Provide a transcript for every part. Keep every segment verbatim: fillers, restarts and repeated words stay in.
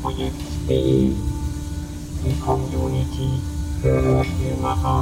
Projekt punkt de, die Community für Hörspielmacher.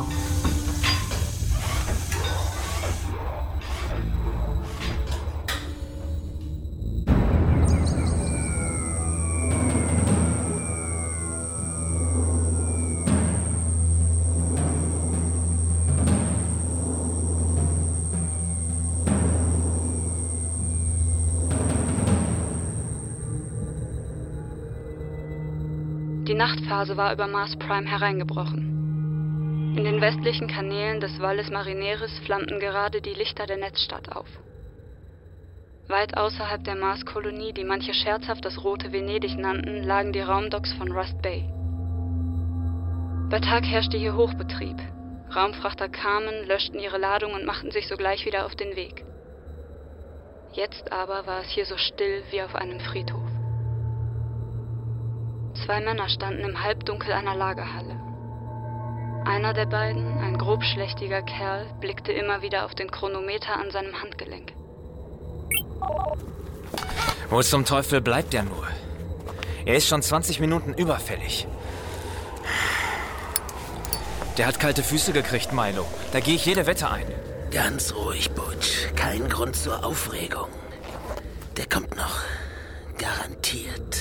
Die Nachtphase war über Mars Prime hereingebrochen. In den westlichen Kanälen des Valles Marineris flammten gerade die Lichter der Netzstadt auf. Weit außerhalb der Marskolonie, die manche scherzhaft das Rote Venedig nannten, lagen die Raumdocks von Rust Bay. Bei Tag herrschte hier Hochbetrieb. Raumfrachter kamen, löschten ihre Ladung und machten sich sogleich wieder auf den Weg. Jetzt aber war es hier so still wie auf einem Friedhof. Zwei Männer standen im Halbdunkel einer Lagerhalle. Einer der beiden, ein grobschlächtiger Kerl, blickte immer wieder auf den Chronometer an seinem Handgelenk. Wo zum Teufel bleibt er nur? Er ist schon zwanzig Minuten überfällig. Der hat kalte Füße gekriegt, Milo. Da gehe ich jede Wette ein. Ganz ruhig, Butch. Kein Grund zur Aufregung. Der kommt noch. Garantiert.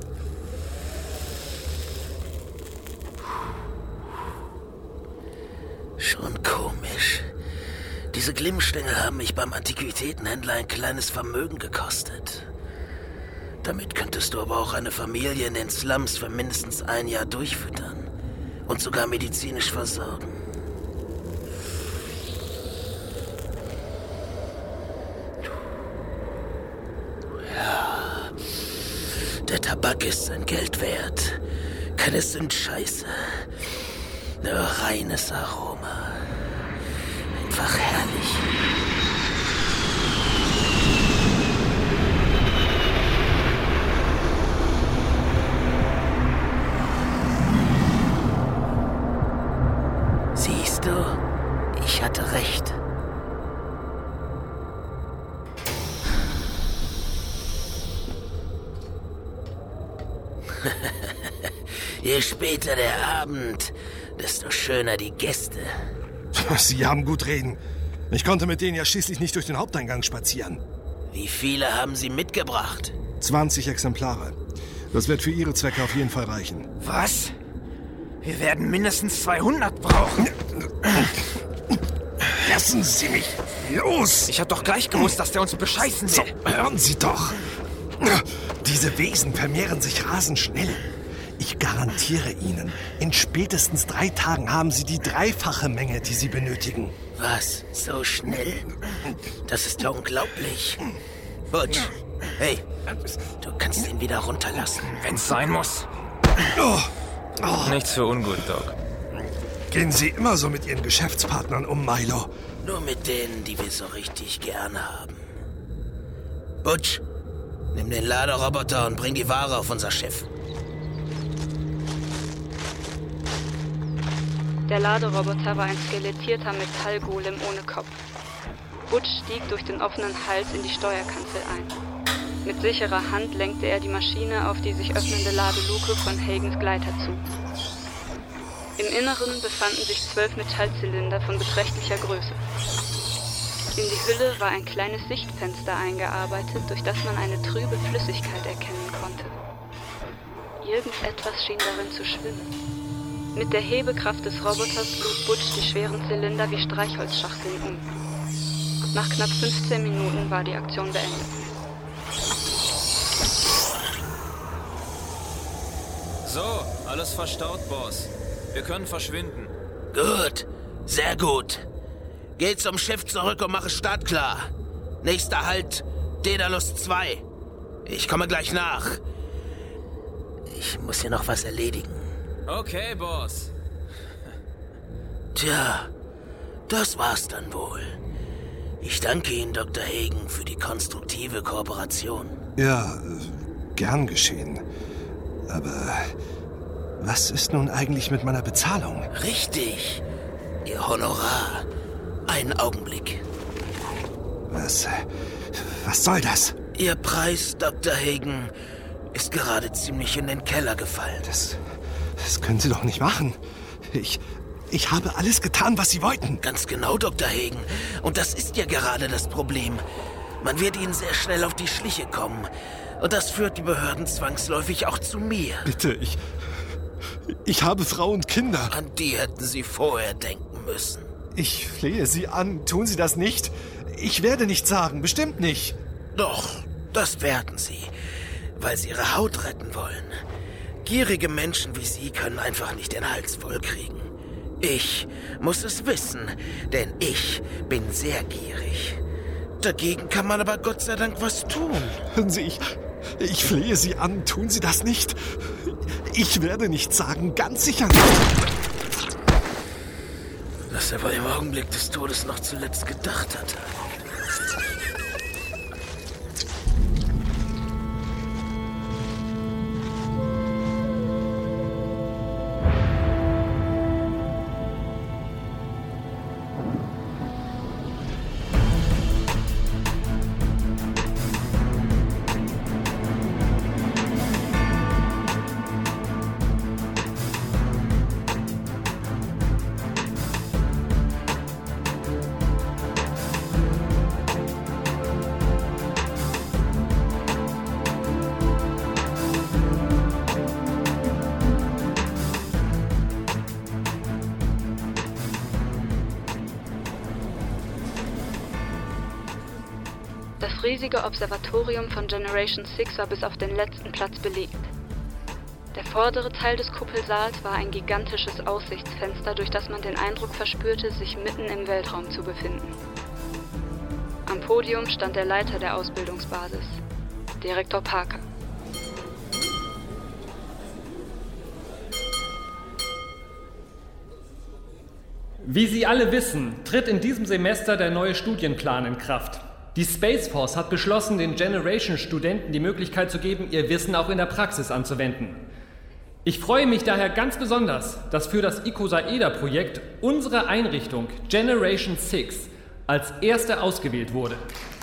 Schon komisch. Diese Glimmstängel haben mich beim Antiquitätenhändler ein kleines Vermögen gekostet. Damit könntest du aber auch eine Familie in den Slums für mindestens ein Jahr durchfüttern und sogar medizinisch versorgen. Ja, der Tabak ist sein Geld wert. Keine Sündscheiße. Nur reines Aroma. Einfach herrlich. Siehst du, ich hatte recht. Je später der Abend, desto schöner die Gäste. Sie haben gut reden. Ich konnte mit denen ja schließlich nicht durch den Haupteingang spazieren. Wie viele haben Sie mitgebracht? zwanzig Exemplare. Das wird für Ihre Zwecke auf jeden Fall reichen. Was? Wir werden mindestens zweihundert brauchen. Lassen Sie mich los! Ich hab doch gleich gewusst, dass der uns bescheißen will. So, hören Sie doch. Diese Wesen vermehren sich rasend schnell. Ich garantiere Ihnen, in spätestens drei Tagen haben Sie die dreifache Menge, die Sie benötigen. Was? So schnell? Das ist ja unglaublich. Butch, hey, du kannst ihn wieder runterlassen. Wenn's sein muss. Oh. Oh. Nichts für ungut, Doc. Gehen Sie immer so mit Ihren Geschäftspartnern um, Milo? Nur mit denen, die wir so richtig gern haben. Butch, nimm den Laderoboter und bring die Ware auf unser Schiff. Der Laderoboter war ein skelettierter Metallgolem ohne Kopf. Butch stieg durch den offenen Hals in die Steuerkanzel ein. Mit sicherer Hand lenkte er die Maschine auf die sich öffnende Ladeluke von Hagans Gleiter zu. Im Inneren befanden sich zwölf Metallzylinder von beträchtlicher Größe. In die Hülle war ein kleines Sichtfenster eingearbeitet, durch das man eine trübe Flüssigkeit erkennen konnte. Irgendetwas schien darin zu schwimmen. Mit der Hebekraft des Roboters lud Butch die schweren Zylinder wie Streichholzschachteln um. Nach knapp fünfzehn Minuten war die Aktion beendet. So, alles verstaut, Boss. Wir können verschwinden. Gut, sehr gut. Geh zum Schiff zurück und mach es startklar. Nächster Halt, Daedalus zwei. Ich komme gleich nach. Ich muss hier noch was erledigen. Okay, Boss. Tja, das war's dann wohl. Ich danke Ihnen, Doktor Hagen, für die konstruktive Kooperation. Ja, gern geschehen. Aber was ist nun eigentlich mit meiner Bezahlung? Richtig. Ihr Honorar. Einen Augenblick. Was, was soll das? Ihr Preis, Doktor Hagen, ist gerade ziemlich in den Keller gefallen. Das, das können Sie doch nicht machen. Ich, ich habe alles getan, was Sie wollten. Ganz genau, Doktor Hagen. Und das ist ja gerade das Problem. Man wird Ihnen sehr schnell auf die Schliche kommen. Und das führt die Behörden zwangsläufig auch zu mir. Bitte, ich... Ich habe Frau und Kinder. An die hätten Sie vorher denken müssen. Ich flehe Sie an, tun Sie das nicht. Ich werde nichts sagen, bestimmt nicht. Doch, das werden Sie, weil Sie Ihre Haut retten wollen. Gierige Menschen wie Sie können einfach nicht den Hals voll kriegen. Ich muss es wissen, denn ich bin sehr gierig. Dagegen kann man aber Gott sei Dank was tun. Hören Sie, ich, ich flehe Sie an, tun Sie das nicht. Ich werde nichts sagen, ganz sicher nicht. Was er bei dem Augenblick des Todes noch zuletzt gedacht hatte. Das riesige Observatorium von Generation sechs war bis auf den letzten Platz belegt. Der vordere Teil des Kuppelsaals war ein gigantisches Aussichtsfenster, durch das man den Eindruck verspürte, sich mitten im Weltraum zu befinden. Am Podium stand der Leiter der Ausbildungsbasis, Direktor Parker. Wie Sie alle wissen, tritt in diesem Semester der neue Studienplan in Kraft. Die Space Force hat beschlossen, den Generation-Studenten die Möglichkeit zu geben, ihr Wissen auch in der Praxis anzuwenden. Ich freue mich daher ganz besonders, dass für das Icosaeda-Projekt unsere Einrichtung Generation sechs als erste ausgewählt wurde.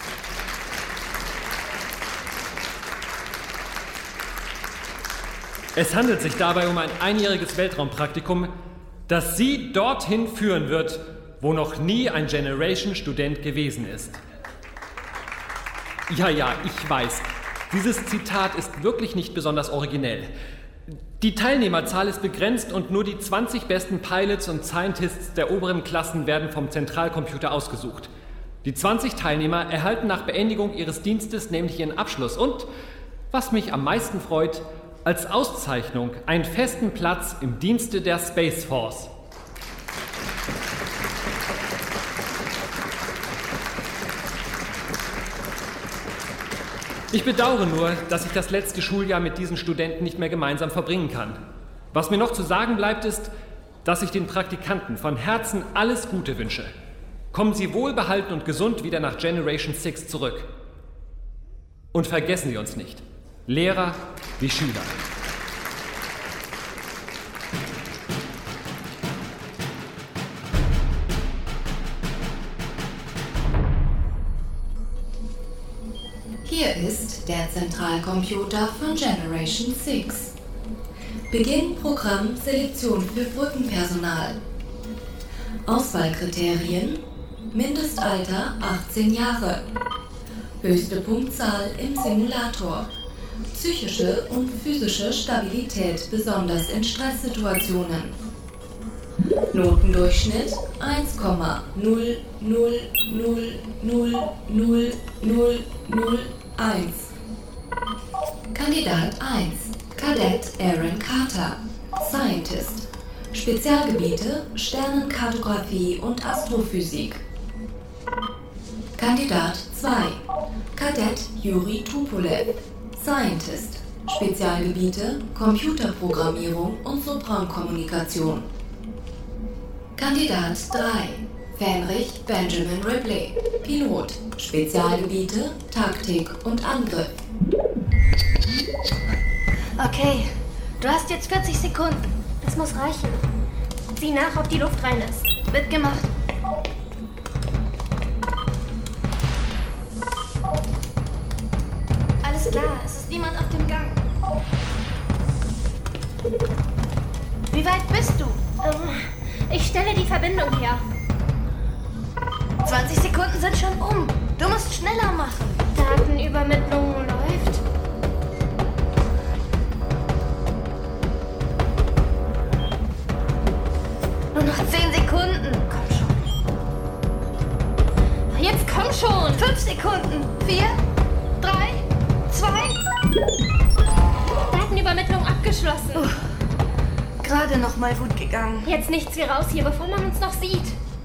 Es handelt sich dabei um ein einjähriges Weltraumpraktikum, das Sie dorthin führen wird, wo noch nie ein Generation-Student gewesen ist. Ja, ja, ich weiß. Dieses Zitat ist wirklich nicht besonders originell. Die Teilnehmerzahl ist begrenzt und nur die zwanzig besten Pilots und Scientists der oberen Klassen werden vom Zentralcomputer ausgesucht. Die zwanzig Teilnehmer erhalten nach Beendigung ihres Dienstes nämlich ihren Abschluss und, was mich am meisten freut, als Auszeichnung einen festen Platz im Dienste der Space Force. Ich bedauere nur, dass ich das letzte Schuljahr mit diesen Studenten nicht mehr gemeinsam verbringen kann. Was mir noch zu sagen bleibt, ist, dass ich den Praktikanten von Herzen alles Gute wünsche. Kommen Sie wohlbehalten und gesund wieder nach Generation sechs zurück. Und vergessen Sie uns nicht, Lehrer wie Schüler. Hier ist der Zentralcomputer von Generation sechs. Beginn Programm Selektion für Brückenpersonal. Auswahlkriterien: Mindestalter achtzehn Jahre. Höchste Punktzahl im Simulator. Psychische und physische Stabilität, besonders in Stresssituationen. Notendurchschnitt eins Komma null null null null null null null eins. Kandidat eins. Kadett Aaron Carter. Scientist. Spezialgebiete Sternenkartographie und Astrophysik. Kandidat zwei. Kadett Juri Tupolev. Scientist. Spezialgebiete Computerprogrammierung und Soprankommunikation. Kandidat drei. Fähnrich Benjamin Ripley. Pilot. Spezialgebiete Taktik und Angriff. Okay, du hast jetzt vierzig Sekunden. Das muss reichen. Sieh nach, ob die Luft rein ist. Wird gemacht. Alles klar, es ist niemand auf dem Gang. stelle die Verbindung her. zwanzig Sekunden sind schon um. Du musst schneller machen. Datenübermittlung läuft. Nur noch zehn Sekunden. Komm schon. Jetzt komm schon. fünf Sekunden. vier, drei, zwei. Datenübermittlung abgeschlossen. Uh, gerade noch mal gut gegangen. Jetzt nichts wie raus hier, bevor man uns noch sieht.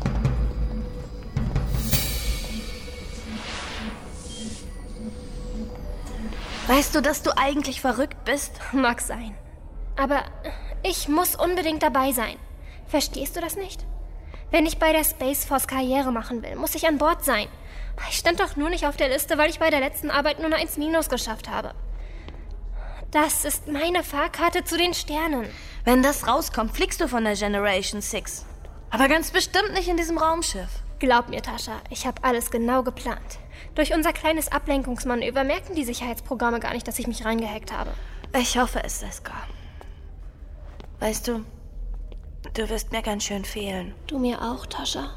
Weißt du, dass du eigentlich verrückt bist? Mag sein. Aber ich muss unbedingt dabei sein. Verstehst du das nicht? Wenn ich bei der Space Force Karriere machen will, muss ich an Bord sein. Ich stand doch nur nicht auf der Liste, weil ich bei der letzten Arbeit nur eine eins minus geschafft habe. Das ist meine Fahrkarte zu den Sternen. Wenn das rauskommt, fliegst du von der Generation sechs. Aber ganz bestimmt nicht in diesem Raumschiff. Glaub mir, Tascha, ich habe alles genau geplant. Durch unser kleines Ablenkungsmanöver merken die Sicherheitsprogramme gar nicht, dass ich mich reingehackt habe. Ich hoffe es, Seska. Weißt du, du wirst mir ganz schön fehlen. Du mir auch, Tascha.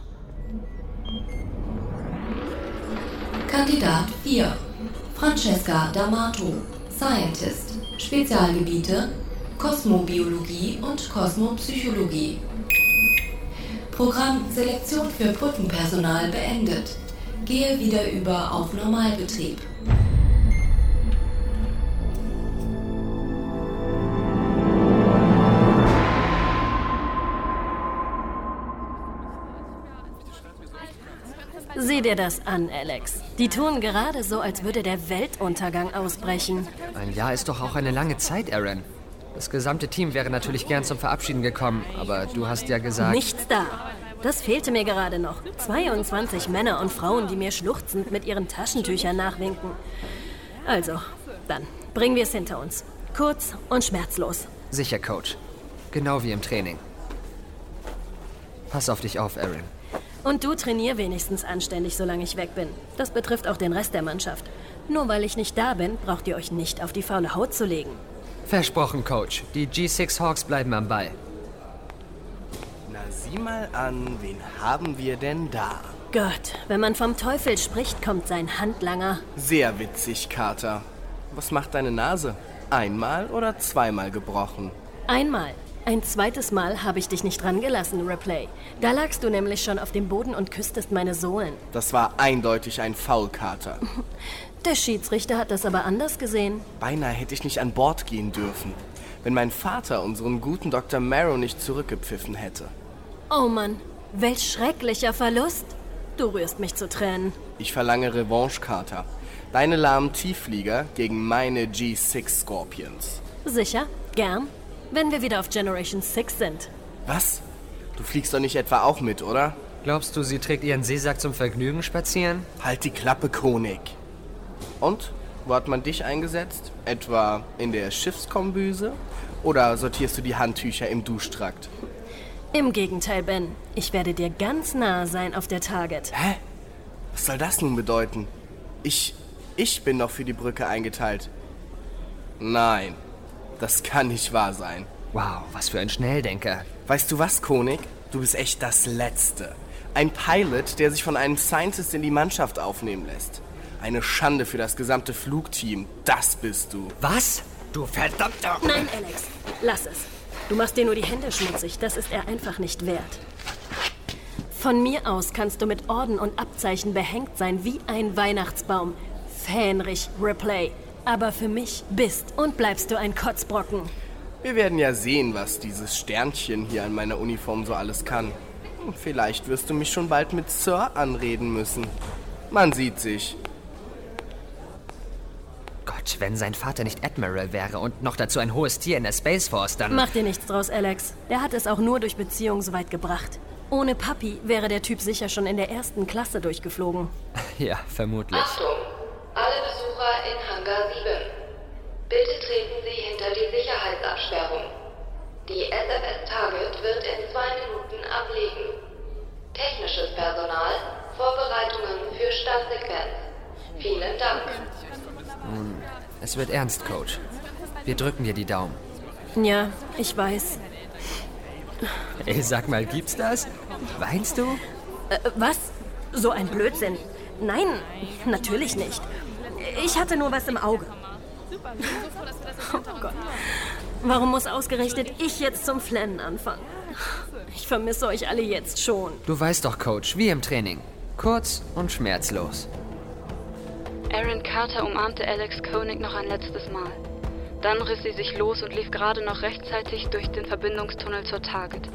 Kandidat vier. Francesca D'Amato, Scientist. Spezialgebiete: Kosmobiologie und Kosmopsychologie. Programm Selektion für Brückenpersonal beendet. Gehe wieder über auf Normalbetrieb. Sieh dir das an, Alex. Die tun gerade so, als würde der Weltuntergang ausbrechen. Ein Jahr ist doch auch eine lange Zeit, Aaron. Das gesamte Team wäre natürlich gern zum Verabschieden gekommen, aber du hast ja gesagt... Nichts da. Das fehlte mir gerade noch. zweiundzwanzig Männer und Frauen, die mir schluchzend mit ihren Taschentüchern nachwinken. Also, dann bringen wir es hinter uns. Kurz und schmerzlos. Sicher, Coach. Genau wie im Training. Pass auf dich auf, Aaron. Und du trainier wenigstens anständig, solange ich weg bin. Das betrifft auch den Rest der Mannschaft. Nur weil ich nicht da bin, braucht ihr euch nicht auf die faule Haut zu legen. Versprochen, Coach. Die G sechs Hawks bleiben am Ball. Na, sieh mal an, wen haben wir denn da? Gott, wenn man vom Teufel spricht, kommt sein Handlanger. Sehr witzig, Carter. Was macht deine Nase? Einmal oder zweimal gebrochen? Einmal. Ein zweites Mal habe ich dich nicht dran gelassen, Replay. Da lagst du nämlich schon auf dem Boden und küsstest meine Sohlen. Das war eindeutig ein Foul, Carter. Der Schiedsrichter hat das aber anders gesehen. Beinahe hätte ich nicht an Bord gehen dürfen, wenn mein Vater unseren guten Doktor Marrow nicht zurückgepfiffen hätte. Oh Mann, welch schrecklicher Verlust. Du rührst mich zu Tränen. Ich verlange Revanche, Carter. Deine lahmen Tiefflieger gegen meine G sechs Scorpions. Sicher, gern. Wenn wir wieder auf Generation sechs sind. Was? Du fliegst doch nicht etwa auch mit, oder? Glaubst du, sie trägt ihren Seesack zum Vergnügen spazieren? Halt die Klappe, Konig. Und? Wo hat man dich eingesetzt? Etwa in der Schiffskombüse? Oder sortierst du die Handtücher im Duschtrakt? Im Gegenteil, Ben. Ich werde dir ganz nah sein auf der Target. Hä? Was soll das nun bedeuten? Ich... ich bin doch für die Brücke eingeteilt. Nein. Das kann nicht wahr sein. Wow, was für ein Schnelldenker. Weißt du was, Konig? Du bist echt das Letzte. Ein Pilot, der sich von einem Scientist in die Mannschaft aufnehmen lässt. Eine Schande für das gesamte Flugteam. Das bist du. Was? Du verdammter... Nein, Alex. Lass es. Du machst dir nur die Hände schmutzig. Das ist er einfach nicht wert. Von mir aus kannst du mit Orden und Abzeichen behängt sein wie ein Weihnachtsbaum. Fähnrich, Replay. Aber für mich bist und bleibst du ein Kotzbrocken. Wir werden ja sehen, was dieses Sternchen hier an meiner Uniform so alles kann. Vielleicht wirst du mich schon bald mit Sir anreden müssen. Man sieht sich. Gott, wenn sein Vater nicht Admiral wäre und noch dazu ein hohes Tier in der Space Force, dann... Mach dir nichts draus, Alex. Der hat es auch nur durch Beziehungen so weit gebracht. Ohne Papi wäre der Typ sicher schon in der ersten Klasse durchgeflogen. Ja, vermutlich. Achtung! Alle Besucher in Hangar sieben. Bitte treten Sie hinter die Sicherheitsabsperrung. Die S F S-Target wird in zwei Minuten ablegen. Technisches Personal, Vorbereitungen für Startsequenz. Vielen Dank. Nun, es wird ernst, Coach. Wir drücken dir die Daumen. Ja, ich weiß. Ey, sag mal, gibt's das? Weinst du? Äh, was? So ein Blödsinn. Nein, natürlich nicht. Ich hatte nur was im Auge. Oh Gott. Warum muss ausgerechnet ich jetzt zum Flennen anfangen? Ich vermisse euch alle jetzt schon. Du weißt doch, Coach, wie im Training. Kurz und schmerzlos. Aaron Carter umarmte Alex Koenig noch ein letztes Mal. Dann riss sie sich los und lief gerade noch rechtzeitig durch den Verbindungstunnel zur Target.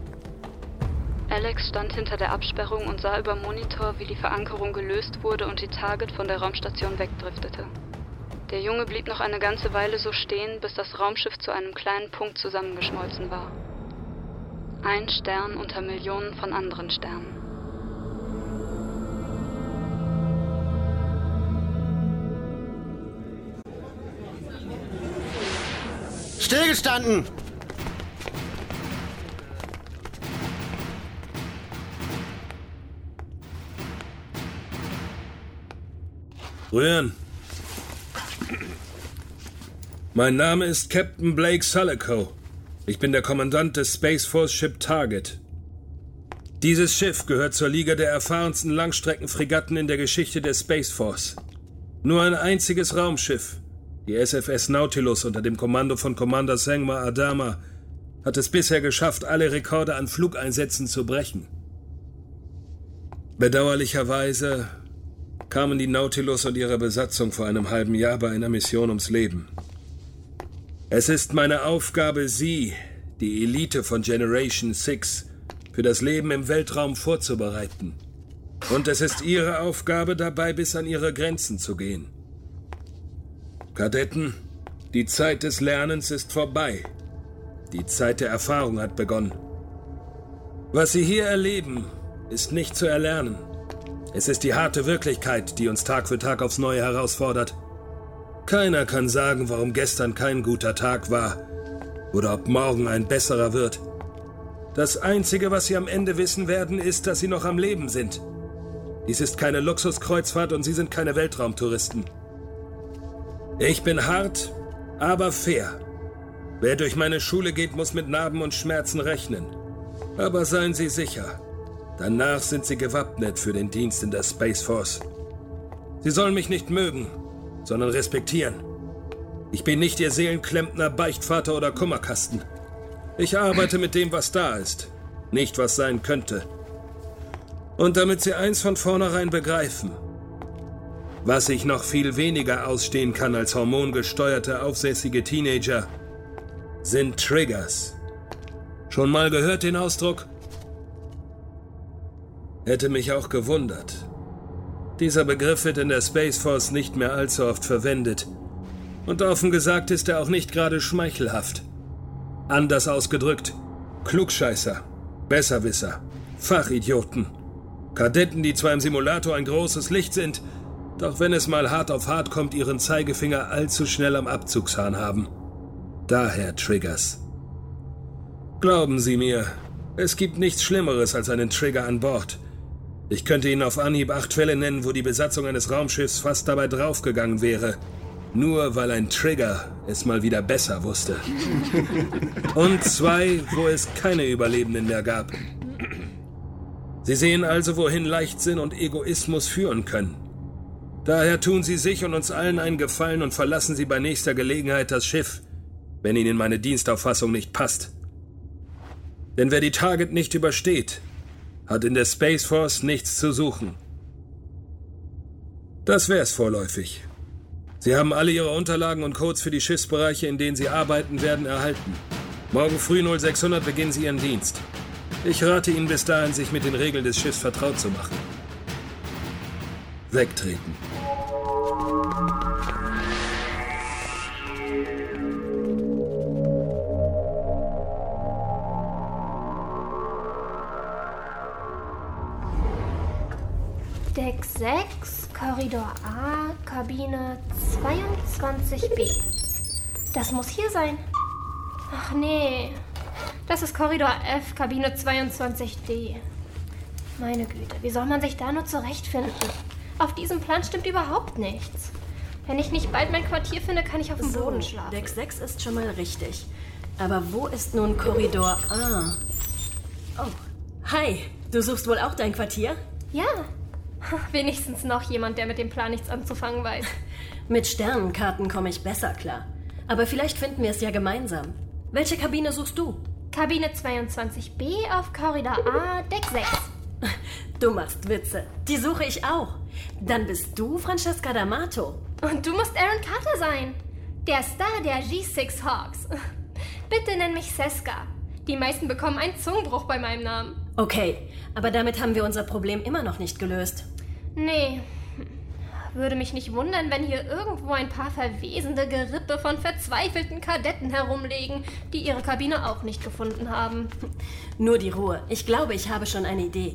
Alex stand hinter der Absperrung und sah über Monitor, wie die Verankerung gelöst wurde und die Target von der Raumstation wegdriftete. Der Junge blieb noch eine ganze Weile so stehen, bis das Raumschiff zu einem kleinen Punkt zusammengeschmolzen war. Ein Stern unter Millionen von anderen Sternen. Stillgestanden! Rühren. Mein Name ist Captain Blake Sullico. Ich bin der Kommandant des Space Force Ship Target. Dieses Schiff gehört zur Liga der erfahrensten Langstreckenfregatten in der Geschichte der Space Force. Nur ein einziges Raumschiff, die S F S Nautilus unter dem Kommando von Commander Sengma Adama, hat es bisher geschafft, alle Rekorde an Flugeinsätzen zu brechen. Bedauerlicherweise kamen die Nautilus und ihre Besatzung vor einem halben Jahr bei einer Mission ums Leben. Es ist meine Aufgabe, Sie, die Elite von Generation sechs, für das Leben im Weltraum vorzubereiten. Und es ist Ihre Aufgabe, dabei bis an Ihre Grenzen zu gehen. Kadetten, die Zeit des Lernens ist vorbei. Die Zeit der Erfahrung hat begonnen. Was Sie hier erleben, ist nicht zu erlernen. Es ist die harte Wirklichkeit, die uns Tag für Tag aufs Neue herausfordert. Keiner kann sagen, warum gestern kein guter Tag war oder ob morgen ein besserer wird. Das Einzige, was Sie am Ende wissen werden, ist, dass Sie noch am Leben sind. Dies ist keine Luxuskreuzfahrt und Sie sind keine Weltraumtouristen. Ich bin hart, aber fair. Wer durch meine Schule geht, muss mit Narben und Schmerzen rechnen. Aber seien Sie sicher, danach sind Sie gewappnet für den Dienst in der Space Force. Sie sollen mich nicht mögen, sondern respektieren. Ich bin nicht Ihr Seelenklempner, Beichtvater oder Kummerkasten. Ich arbeite mit dem, was da ist, nicht was sein könnte. Und damit Sie eins von vornherein begreifen: Was ich noch viel weniger ausstehen kann als hormongesteuerte, aufsässige Teenager, sind Triggers. Schon mal gehört den Ausdruck? Hätte mich auch gewundert. Dieser Begriff wird in der Space Force nicht mehr allzu oft verwendet. Und offen gesagt ist er auch nicht gerade schmeichelhaft. Anders ausgedrückt: Klugscheißer, Besserwisser, Fachidioten, Kadetten, die zwar im Simulator ein großes Licht sind, doch wenn es mal hart auf hart kommt, ihren Zeigefinger allzu schnell am Abzugshahn haben. Daher Triggers. Glauben Sie mir, es gibt nichts Schlimmeres als einen Trigger an Bord. Ich könnte Ihnen auf Anhieb acht Fälle nennen, wo die Besatzung eines Raumschiffs fast dabei draufgegangen wäre. Nur weil ein Trigger es mal wieder besser wusste. Und zwei, wo es keine Überlebenden mehr gab. Sie sehen also, wohin Leichtsinn und Egoismus führen können. Daher tun Sie sich und uns allen einen Gefallen und verlassen Sie bei nächster Gelegenheit das Schiff, wenn Ihnen meine Dienstauffassung nicht passt. Denn wer die Target nicht übersteht, hat in der Space Force nichts zu suchen. Das wär's vorläufig. Sie haben alle Ihre Unterlagen und Codes für die Schiffsbereiche, in denen Sie arbeiten werden, erhalten. Morgen früh null sechshundert beginnen Sie Ihren Dienst. Ich rate Ihnen bis dahin, sich mit den Regeln des Schiffs vertraut zu machen. Wegtreten. Deck sechs, Korridor A, Kabine zweiundzwanzig B. Das muss hier sein. Ach nee, das ist Korridor F, Kabine zweiundzwanzig D. Meine Güte, wie soll man sich da nur zurechtfinden? Auf diesem Plan stimmt überhaupt nichts. Wenn ich nicht bald mein Quartier finde, kann ich auf dem so, Boden schlafen. Deck sechs ist schon mal richtig. Aber wo ist nun Korridor A? Oh, hi. Du suchst wohl auch dein Quartier? Ja. Wenigstens noch jemand, der mit dem Plan nichts anzufangen weiß. Mit Sternenkarten komme ich besser klar. Aber vielleicht finden wir es ja gemeinsam. Welche Kabine suchst du? Kabine zweiundzwanzig B auf Korridor A, Deck sechs. Du machst Witze. Die suche ich auch. Dann bist du Francesca D'Amato. Und du musst Aaron Carter sein. Der Star der G sechs Hawks. Bitte nenn mich Seska. Die meisten bekommen einen Zungenbruch bei meinem Namen. Okay, aber damit haben wir unser Problem immer noch nicht gelöst. Nee. Würde mich nicht wundern, wenn hier irgendwo ein paar verwesende Gerippe von verzweifelten Kadetten herumliegen, die ihre Kabine auch nicht gefunden haben. Nur die Ruhe. Ich glaube, ich habe schon eine Idee.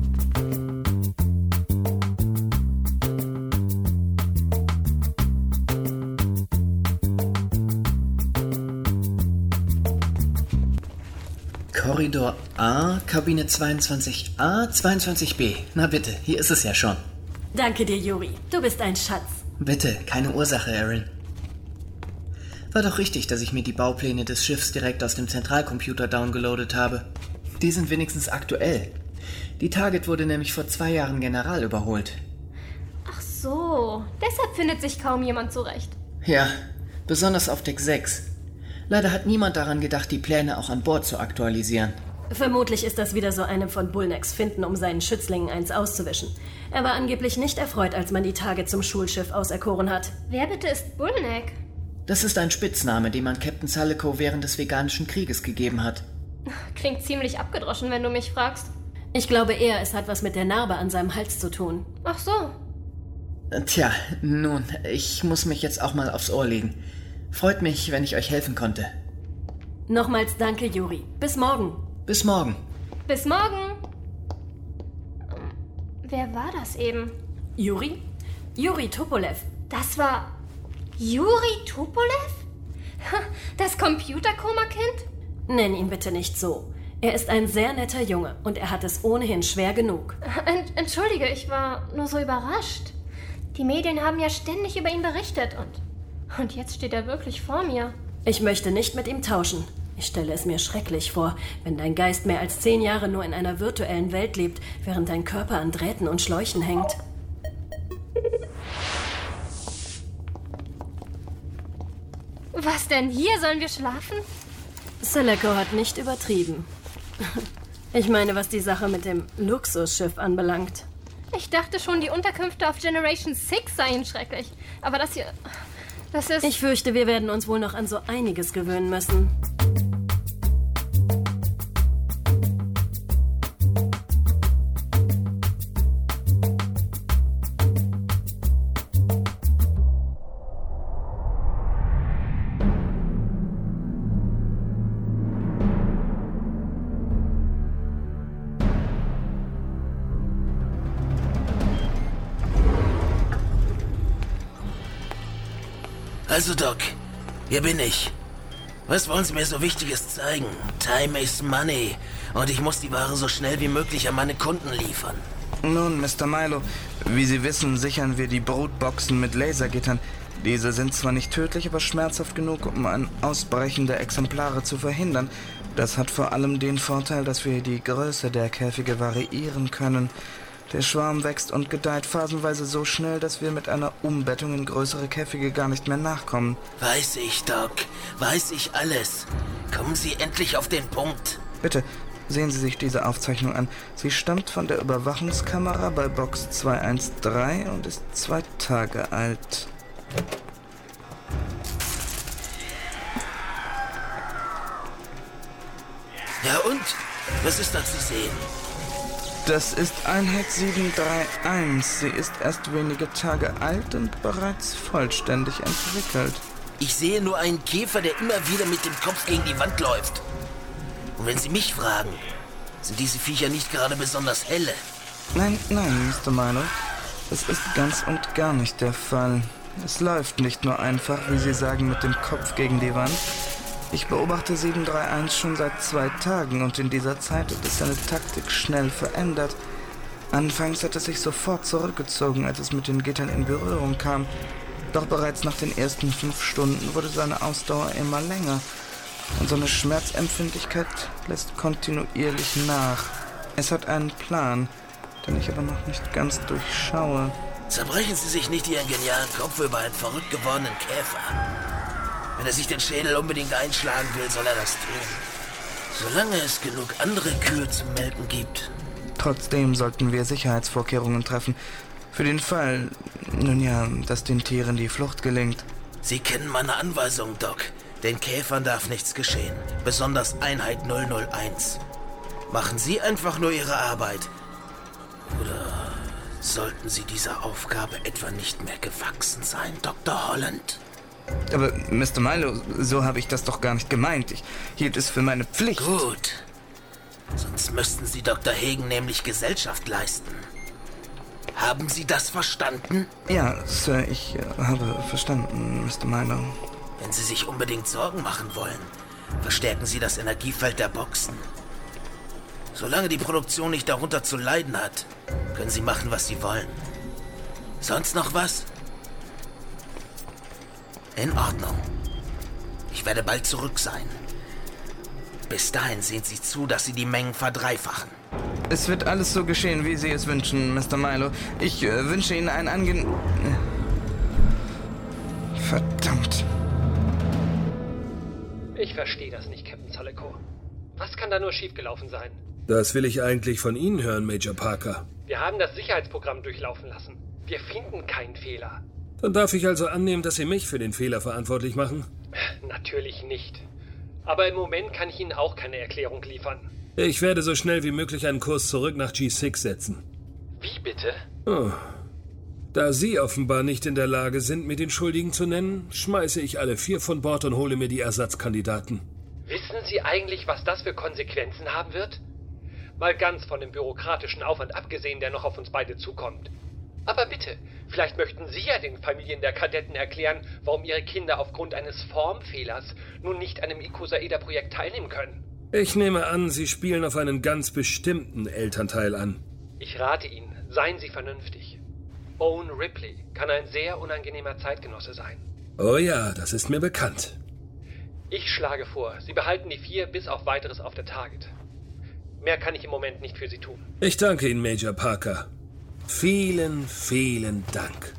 Korridor A, Kabine zweiundzwanzig A, zweiundzwanzig B. Na bitte, hier ist es ja schon. Danke dir, Yuri. Du bist ein Schatz. Bitte, keine Ursache, Aaron. War doch richtig, dass ich mir die Baupläne des Schiffs direkt aus dem Zentralcomputer downgeloadet habe. Die sind wenigstens aktuell. Die Target wurde nämlich vor zwei Jahren General überholt. Ach so, deshalb findet sich kaum jemand zurecht. Ja, besonders auf Deck sechs. Leider hat niemand daran gedacht, die Pläne auch an Bord zu aktualisieren. Vermutlich ist das wieder so einem von Bullnecks Finden, um seinen Schützlingen eins auszuwischen. Er war angeblich nicht erfreut, als man die Target zum Schulschiff auserkoren hat. Wer bitte ist Bullneck? Das ist ein Spitzname, den man Captain Salico während des Veganischen Krieges gegeben hat. Klingt ziemlich abgedroschen, wenn du mich fragst. Ich glaube eher, es hat was mit der Narbe an seinem Hals zu tun. Ach so. Tja, nun, ich muss mich jetzt auch mal aufs Ohr legen. Freut mich, wenn ich euch helfen konnte. Nochmals danke, Yuri. Bis morgen. Bis morgen. Bis morgen. Wer war das eben? Yuri? Yuri Tupolev. Das war Yuri Tupolev? Das Computerkoma-Kind? Nenn ihn bitte nicht so. Er ist ein sehr netter Junge und er hat es ohnehin schwer genug. Ent- Entschuldige, ich war nur so überrascht. Die Medien haben ja ständig über ihn berichtet und... Und jetzt steht er wirklich vor mir. Ich möchte nicht mit ihm tauschen. Ich stelle es mir schrecklich vor, wenn dein Geist mehr als zehn Jahre nur in einer virtuellen Welt lebt, während dein Körper an Drähten und Schläuchen hängt. Was denn? Hier sollen wir schlafen? Seleco hat nicht übertrieben. Ich meine, was die Sache mit dem Luxusschiff anbelangt. Ich dachte schon, die Unterkünfte auf Generation sechs seien schrecklich. Aber das hier... Das ist... Ich fürchte, wir werden uns wohl noch an so einiges gewöhnen müssen. Also, Doc, hier bin ich. Was wollen Sie mir so Wichtiges zeigen? Time is money. Und ich muss die Ware so schnell wie möglich an meine Kunden liefern. Nun, Mister Milo, wie Sie wissen, sichern wir die Brutboxen mit Lasergittern. Diese sind zwar nicht tödlich, aber schmerzhaft genug, um ein Ausbrechen der Exemplare zu verhindern. Das hat vor allem den Vorteil, dass wir die Größe der Käfige variieren können. Der Schwarm wächst und gedeiht phasenweise so schnell, dass wir mit einer Umbettung in größere Käfige gar nicht mehr nachkommen. Weiß ich, Doc. Weiß ich alles. Kommen Sie endlich auf den Punkt. Bitte, sehen Sie sich diese Aufzeichnung an. Sie stammt von der Überwachungskamera bei Box zweihundertzdreizehn und ist zwei Tage alt. Ja und? Was ist da zu sehen? Das ist Einheit sieben drei eins. Sie ist erst wenige Tage alt und bereits vollständig entwickelt. Ich sehe nur einen Käfer, der immer wieder mit dem Kopf gegen die Wand läuft. Und wenn Sie mich fragen, sind diese Viecher nicht gerade besonders helle. Nein, nein, Mister Milo. Das ist ganz und gar nicht der Fall. Es läuft nicht nur einfach, wie Sie sagen, mit dem Kopf gegen die Wand. Ich beobachte sieben drei eins schon seit zwei Tagen und in dieser Zeit hat es seine Taktik schnell verändert. Anfangs hat es sich sofort zurückgezogen, als es mit den Gittern in Berührung kam. Doch bereits nach den ersten fünf Stunden wurde seine Ausdauer immer länger. Und seine Schmerzempfindlichkeit lässt kontinuierlich nach. Es hat einen Plan, den ich aber noch nicht ganz durchschaue. Zerbrechen Sie sich nicht Ihren genialen Kopf über einen verrückt gewordenen Käfer. Wenn er sich den Schädel unbedingt einschlagen will, soll er das tun. Solange es genug andere Kühe zum Melken gibt. Trotzdem sollten wir Sicherheitsvorkehrungen treffen. Für den Fall, nun ja, dass den Tieren die Flucht gelingt. Sie kennen meine Anweisungen, Doc. Den Käfern darf nichts geschehen. Besonders Einheit null null eins. Machen Sie einfach nur Ihre Arbeit. Oder sollten Sie dieser Aufgabe etwa nicht mehr gewachsen sein, Doktor Holland? Aber, Mister Milo, so habe ich das doch gar nicht gemeint. Ich hielt es für meine Pflicht. Gut. Sonst müssten Sie Doktor Hagen nämlich Gesellschaft leisten. Haben Sie das verstanden? Ja, Sir, ich äh, habe verstanden, Mister Milo. Wenn Sie sich unbedingt Sorgen machen wollen, verstärken Sie das Energiefeld der Boxen. Solange die Produktion nicht darunter zu leiden hat, können Sie machen, was Sie wollen. Sonst noch was? In Ordnung. Ich werde bald zurück sein. Bis dahin sehen Sie zu, dass Sie die Mengen verdreifachen. Es wird alles so geschehen, wie Sie es wünschen, Mister Milo. Ich äh, wünsche Ihnen einen angenehm... Verdammt. Ich verstehe das nicht, Captain Saleco. Was kann da nur schiefgelaufen sein? Das will ich eigentlich von Ihnen hören, Major Parker. Wir haben das Sicherheitsprogramm durchlaufen lassen. Wir finden keinen Fehler. Dann darf ich also annehmen, dass Sie mich für den Fehler verantwortlich machen? Natürlich nicht. Aber im Moment kann ich Ihnen auch keine Erklärung liefern. Ich werde so schnell wie möglich einen Kurs zurück nach G sechs setzen. Wie bitte? Oh. Da Sie offenbar nicht in der Lage sind, mir den Schuldigen zu nennen, schmeiße ich alle vier von Bord und hole mir die Ersatzkandidaten. Wissen Sie eigentlich, was das für Konsequenzen haben wird? Mal ganz von dem bürokratischen Aufwand abgesehen, der noch auf uns beide zukommt. Aber bitte, vielleicht möchten Sie ja den Familien der Kadetten erklären, warum ihre Kinder aufgrund eines Formfehlers nun nicht an dem Icosaeda-Projekt teilnehmen können. Ich nehme an, Sie spielen auf einen ganz bestimmten Elternteil an. Ich rate Ihnen, seien Sie vernünftig. Owen Ripley kann ein sehr unangenehmer Zeitgenosse sein. Oh ja, das ist mir bekannt. Ich schlage vor, Sie behalten die vier bis auf Weiteres auf der Target. Mehr kann ich im Moment nicht für Sie tun. Ich danke Ihnen, Major Parker. Vielen, vielen Dank.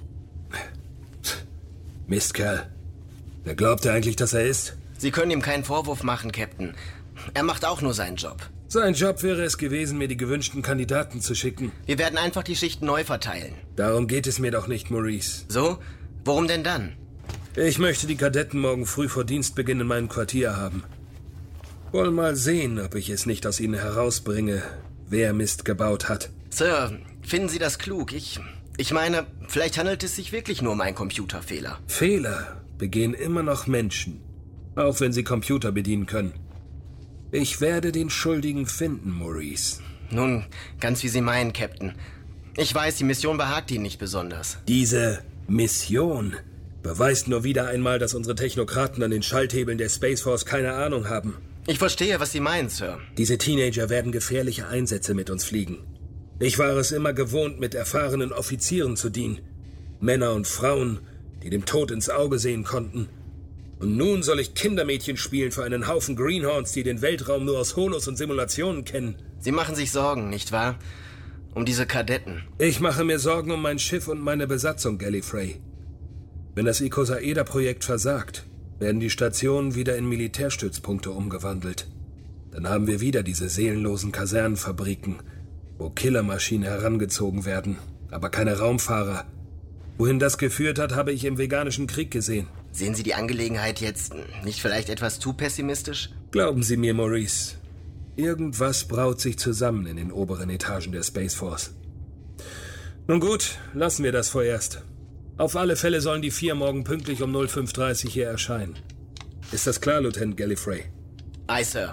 Mistkerl. Wer glaubt er eigentlich, dass er ist? Sie können ihm keinen Vorwurf machen, Captain. Er macht auch nur seinen Job. Sein Job wäre es gewesen, mir die gewünschten Kandidaten zu schicken. Wir werden einfach die Schichten neu verteilen. Darum geht es mir doch nicht, Maurice. So? Worum denn dann? Ich möchte die Kadetten morgen früh vor Dienstbeginn in meinem Quartier haben. Wollen mal sehen, ob ich es nicht aus ihnen herausbringe, wer Mist gebaut hat. Sir, finden Sie das klug? Ich, ich meine, vielleicht handelt es sich wirklich nur um einen Computerfehler. Fehler begehen immer noch Menschen, auch wenn sie Computer bedienen können. Ich werde den Schuldigen finden, Maurice. Nun, ganz wie Sie meinen, Captain. Ich weiß, die Mission behagt Ihnen nicht besonders. Diese Mission beweist nur wieder einmal, dass unsere Technokraten an den Schalthebeln der Space Force keine Ahnung haben. Ich verstehe, was Sie meinen, Sir. Diese Teenager werden gefährliche Einsätze mit uns fliegen. Ich war es immer gewohnt, mit erfahrenen Offizieren zu dienen. Männer und Frauen, die dem Tod ins Auge sehen konnten. Und nun soll ich Kindermädchen spielen für einen Haufen Greenhorns, die den Weltraum nur aus Holos und Simulationen kennen. Sie machen sich Sorgen, nicht wahr? Um diese Kadetten. Ich mache mir Sorgen um mein Schiff und meine Besatzung, Gallifrey. Wenn das Icosaeda-Projekt versagt, werden die Stationen wieder in Militärstützpunkte umgewandelt. Dann haben wir wieder diese seelenlosen Kasernenfabriken, wo Killermaschinen herangezogen werden, aber keine Raumfahrer. Wohin das geführt hat, habe ich im veganischen Krieg gesehen. Sehen Sie die Angelegenheit jetzt nicht vielleicht etwas zu pessimistisch? Glauben Sie mir, Maurice, irgendwas braut sich zusammen in den oberen Etagen der Space Force. Nun gut, lassen wir das vorerst. Auf alle Fälle sollen die vier morgen pünktlich um null fünf Uhr dreißig hier erscheinen. Ist das klar, Lieutenant Gallifrey? Aye, Sir.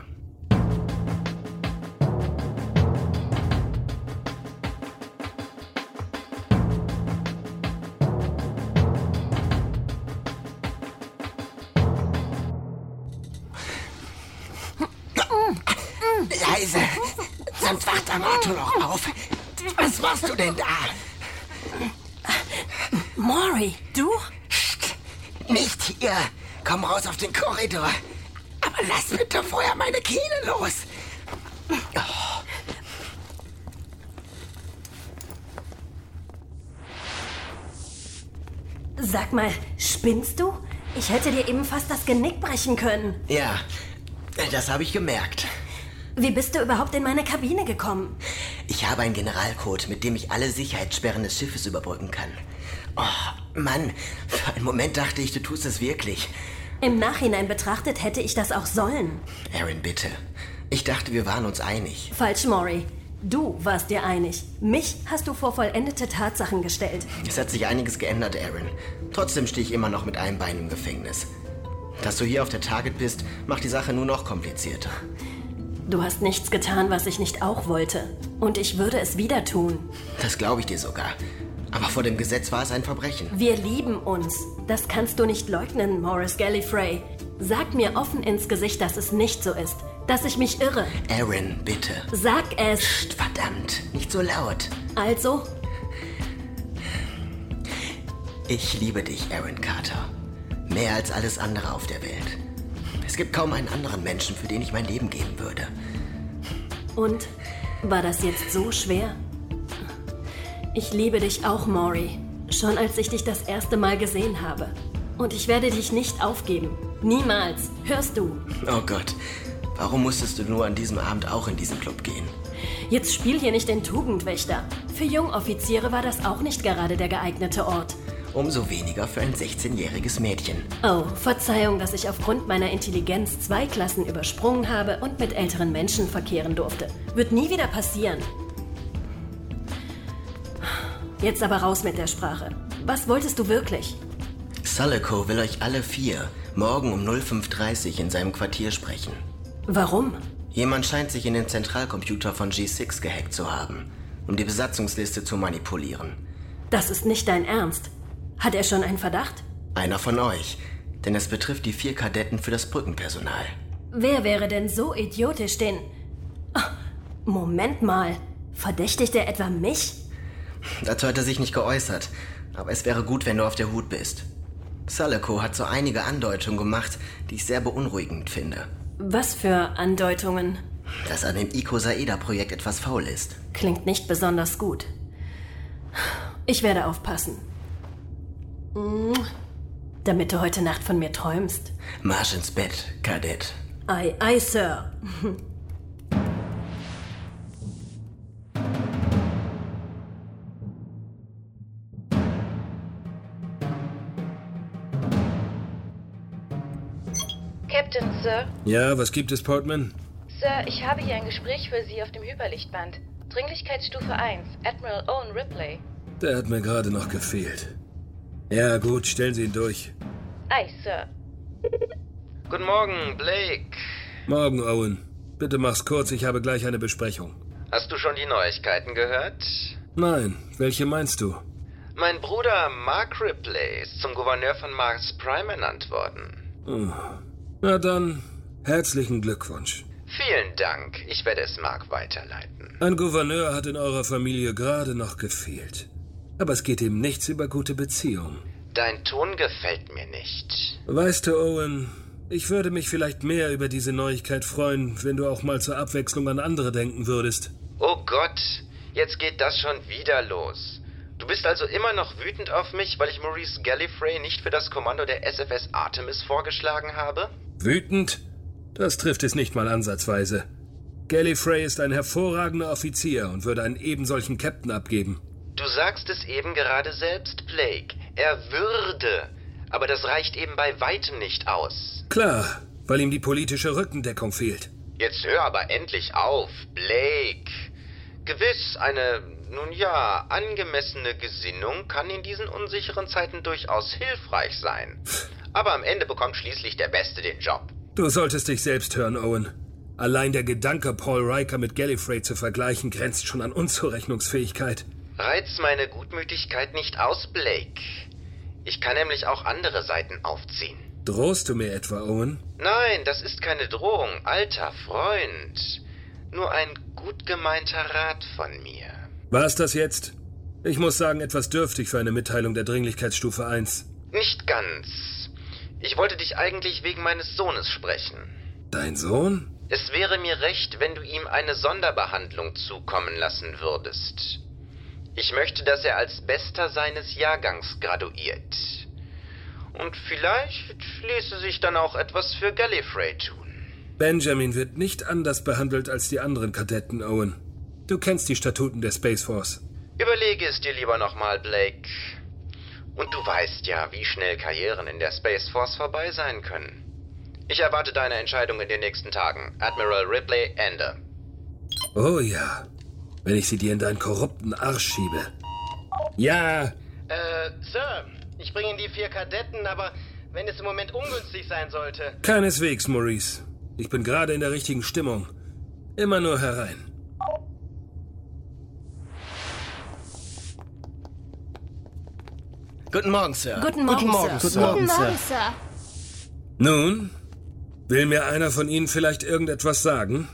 Leise, sonst wacht am Auto noch auf. Was machst du denn da? Maury, du? Psst, nicht hier. Komm raus auf den Korridor. Aber Aber lass bitte vorher meine Kehle los. Oh. Sag mal, spinnst du? Ich hätte dir eben fast das Genick brechen können. Ja, das habe ich gemerkt. Wie bist du überhaupt in meine Kabine gekommen? Ich habe einen Generalcode, mit dem ich alle Sicherheitssperren des Schiffes überbrücken kann. Oh, Mann, für einen Moment dachte ich, du tust es wirklich. Im Nachhinein betrachtet hätte ich das auch sollen. Erin, bitte. Ich dachte, wir waren uns einig. Falsch, Maury. Du warst dir einig. Mich hast du vor vollendete Tatsachen gestellt. Es hat sich einiges geändert, Erin. Trotzdem stehe ich immer noch mit einem Bein im Gefängnis. Dass du hier auf der Target bist, macht die Sache nur noch komplizierter. Du hast nichts getan, was ich nicht auch wollte. Und ich würde es wieder tun. Das glaube ich dir sogar. Aber vor dem Gesetz war es ein Verbrechen. Wir lieben uns. Das kannst du nicht leugnen, Morris Gallifrey. Sag mir offen ins Gesicht, dass es nicht so ist. Dass ich mich irre. Erin, bitte. Sag es. Psst, verdammt. Nicht so laut. Also? Ich liebe dich, Erin Carter. Mehr als alles andere auf der Welt. Es gibt kaum einen anderen Menschen, für den ich mein Leben geben würde. Und? War das jetzt so schwer? Ich liebe dich auch, Maury. Schon als ich dich das erste Mal gesehen habe. Und ich werde dich nicht aufgeben. Niemals. Hörst du? Oh Gott. Warum musstest du nur an diesem Abend auch in diesen Club gehen? Jetzt spiel hier nicht den Tugendwächter. Für Jungoffiziere war das auch nicht gerade der geeignete Ort. Umso weniger für ein sechzehnjähriges Mädchen. Oh, Verzeihung, dass ich aufgrund meiner Intelligenz zwei Klassen übersprungen habe und mit älteren Menschen verkehren durfte. Wird nie wieder passieren. Jetzt aber raus mit der Sprache. Was wolltest du wirklich? Sulaco will euch alle vier morgen um null fünf Uhr dreißig in seinem Quartier sprechen. Warum? Jemand scheint sich in den Zentralcomputer von G sechs gehackt zu haben, um die Besatzungsliste zu manipulieren. Das ist nicht dein Ernst. Hat er schon einen Verdacht? Einer von euch, denn es betrifft die vier Kadetten für das Brückenpersonal. Wer wäre denn so idiotisch, den... Oh, Moment mal, verdächtigt er etwa mich? Dazu hat er sich nicht geäußert, aber es wäre gut, wenn du auf der Hut bist. Sulaco hat so einige Andeutungen gemacht, die ich sehr beunruhigend finde. Was für Andeutungen? Dass an dem Ico-Saeda-Projekt etwas faul ist. Klingt nicht besonders gut. Ich werde aufpassen. Damit du heute Nacht von mir träumst. Marsch ins Bett, Kadett. Ei, ei, Sir. Captain, Sir. Ja, was gibt es, Portman? Sir, ich habe hier ein Gespräch für Sie auf dem Hyperlichtband. Dringlichkeitsstufe eins, Admiral Owen Ripley. Der hat mir gerade noch gefehlt. Ja, gut, stellen Sie ihn durch. Ei, Sir. Guten Morgen, Blake. Morgen, Owen. Bitte mach's kurz, ich habe gleich eine Besprechung. Hast du schon die Neuigkeiten gehört? Nein, welche meinst du? Mein Bruder Mark Ripley ist zum Gouverneur von Mars Prime ernannt worden. Oh. Na dann, herzlichen Glückwunsch. Vielen Dank, ich werde es Mark weiterleiten. Ein Gouverneur hat in eurer Familie gerade noch gefehlt. Aber es geht ihm nichts über gute Beziehungen. Dein Ton gefällt mir nicht. Weißt du, Owen, ich würde mich vielleicht mehr über diese Neuigkeit freuen, wenn du auch mal zur Abwechslung an andere denken würdest. Oh Gott, jetzt geht das schon wieder los. Du bist also immer noch wütend auf mich, weil ich Maurice Gallifrey nicht für das Kommando der S F S Artemis vorgeschlagen habe? Wütend? Das trifft es nicht mal ansatzweise. Gallifrey ist ein hervorragender Offizier und würde einen ebensolchen Captain abgeben. Du sagst es eben gerade selbst, Blake. Er würde. Aber das reicht eben bei weitem nicht aus. Klar, weil ihm die politische Rückendeckung fehlt. Jetzt hör aber endlich auf, Blake. Gewiss, eine, nun ja, angemessene Gesinnung kann in diesen unsicheren Zeiten durchaus hilfreich sein. Aber am Ende bekommt schließlich der Beste den Job. Du solltest dich selbst hören, Owen. Allein der Gedanke, Paul Riker mit Gallifrey zu vergleichen, grenzt schon an Unzurechnungsfähigkeit. Reiz meine Gutmütigkeit nicht aus, Blake. Ich kann nämlich auch andere Seiten aufziehen. Drohst du mir etwa, Owen? Nein, das ist keine Drohung, alter Freund. Nur ein gut gemeinter Rat von mir. War's das jetzt? Ich muss sagen, etwas dürftig für eine Mitteilung der Dringlichkeitsstufe eins. Nicht ganz. Ich wollte dich eigentlich wegen meines Sohnes sprechen. Dein Sohn? Es wäre mir recht, wenn du ihm eine Sonderbehandlung zukommen lassen würdest. Ich möchte, dass er als Bester seines Jahrgangs graduiert. Und vielleicht ließe sich dann auch etwas für Gallifrey tun. Benjamin wird nicht anders behandelt als die anderen Kadetten, Owen. Du kennst die Statuten der Space Force. Überlege es dir lieber nochmal, Blake. Und du weißt ja, wie schnell Karrieren in der Space Force vorbei sein können. Ich erwarte deine Entscheidung in den nächsten Tagen. Admiral Ripley, Ende. Oh ja, wenn ich sie dir in deinen korrupten Arsch schiebe. Ja. Äh, Sir, ich bringe Ihnen die vier Kadetten, aber wenn es im Moment ungünstig sein sollte... Keineswegs, Maurice. Ich bin gerade in der richtigen Stimmung. Immer nur herein. Guten Morgen, Sir. Guten Morgen, Guten Morgen, Sir. Sir. Guten Morgen, Sir. Nun, will mir einer von Ihnen vielleicht irgendetwas sagen?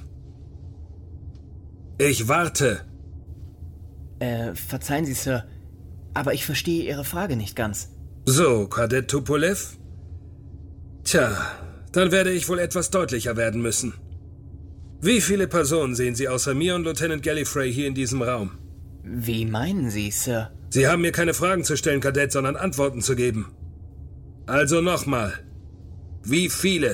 Ich warte. Äh, verzeihen Sie, Sir, aber ich verstehe Ihre Frage nicht ganz. So, Kadett Tupolev? Tja, dann werde ich wohl etwas deutlicher werden müssen. Wie viele Personen sehen Sie außer mir und Lieutenant Gallifrey hier in diesem Raum? Wie meinen Sie, Sir? Sie haben mir keine Fragen zu stellen, Kadett, sondern Antworten zu geben. Also nochmal. Wie viele?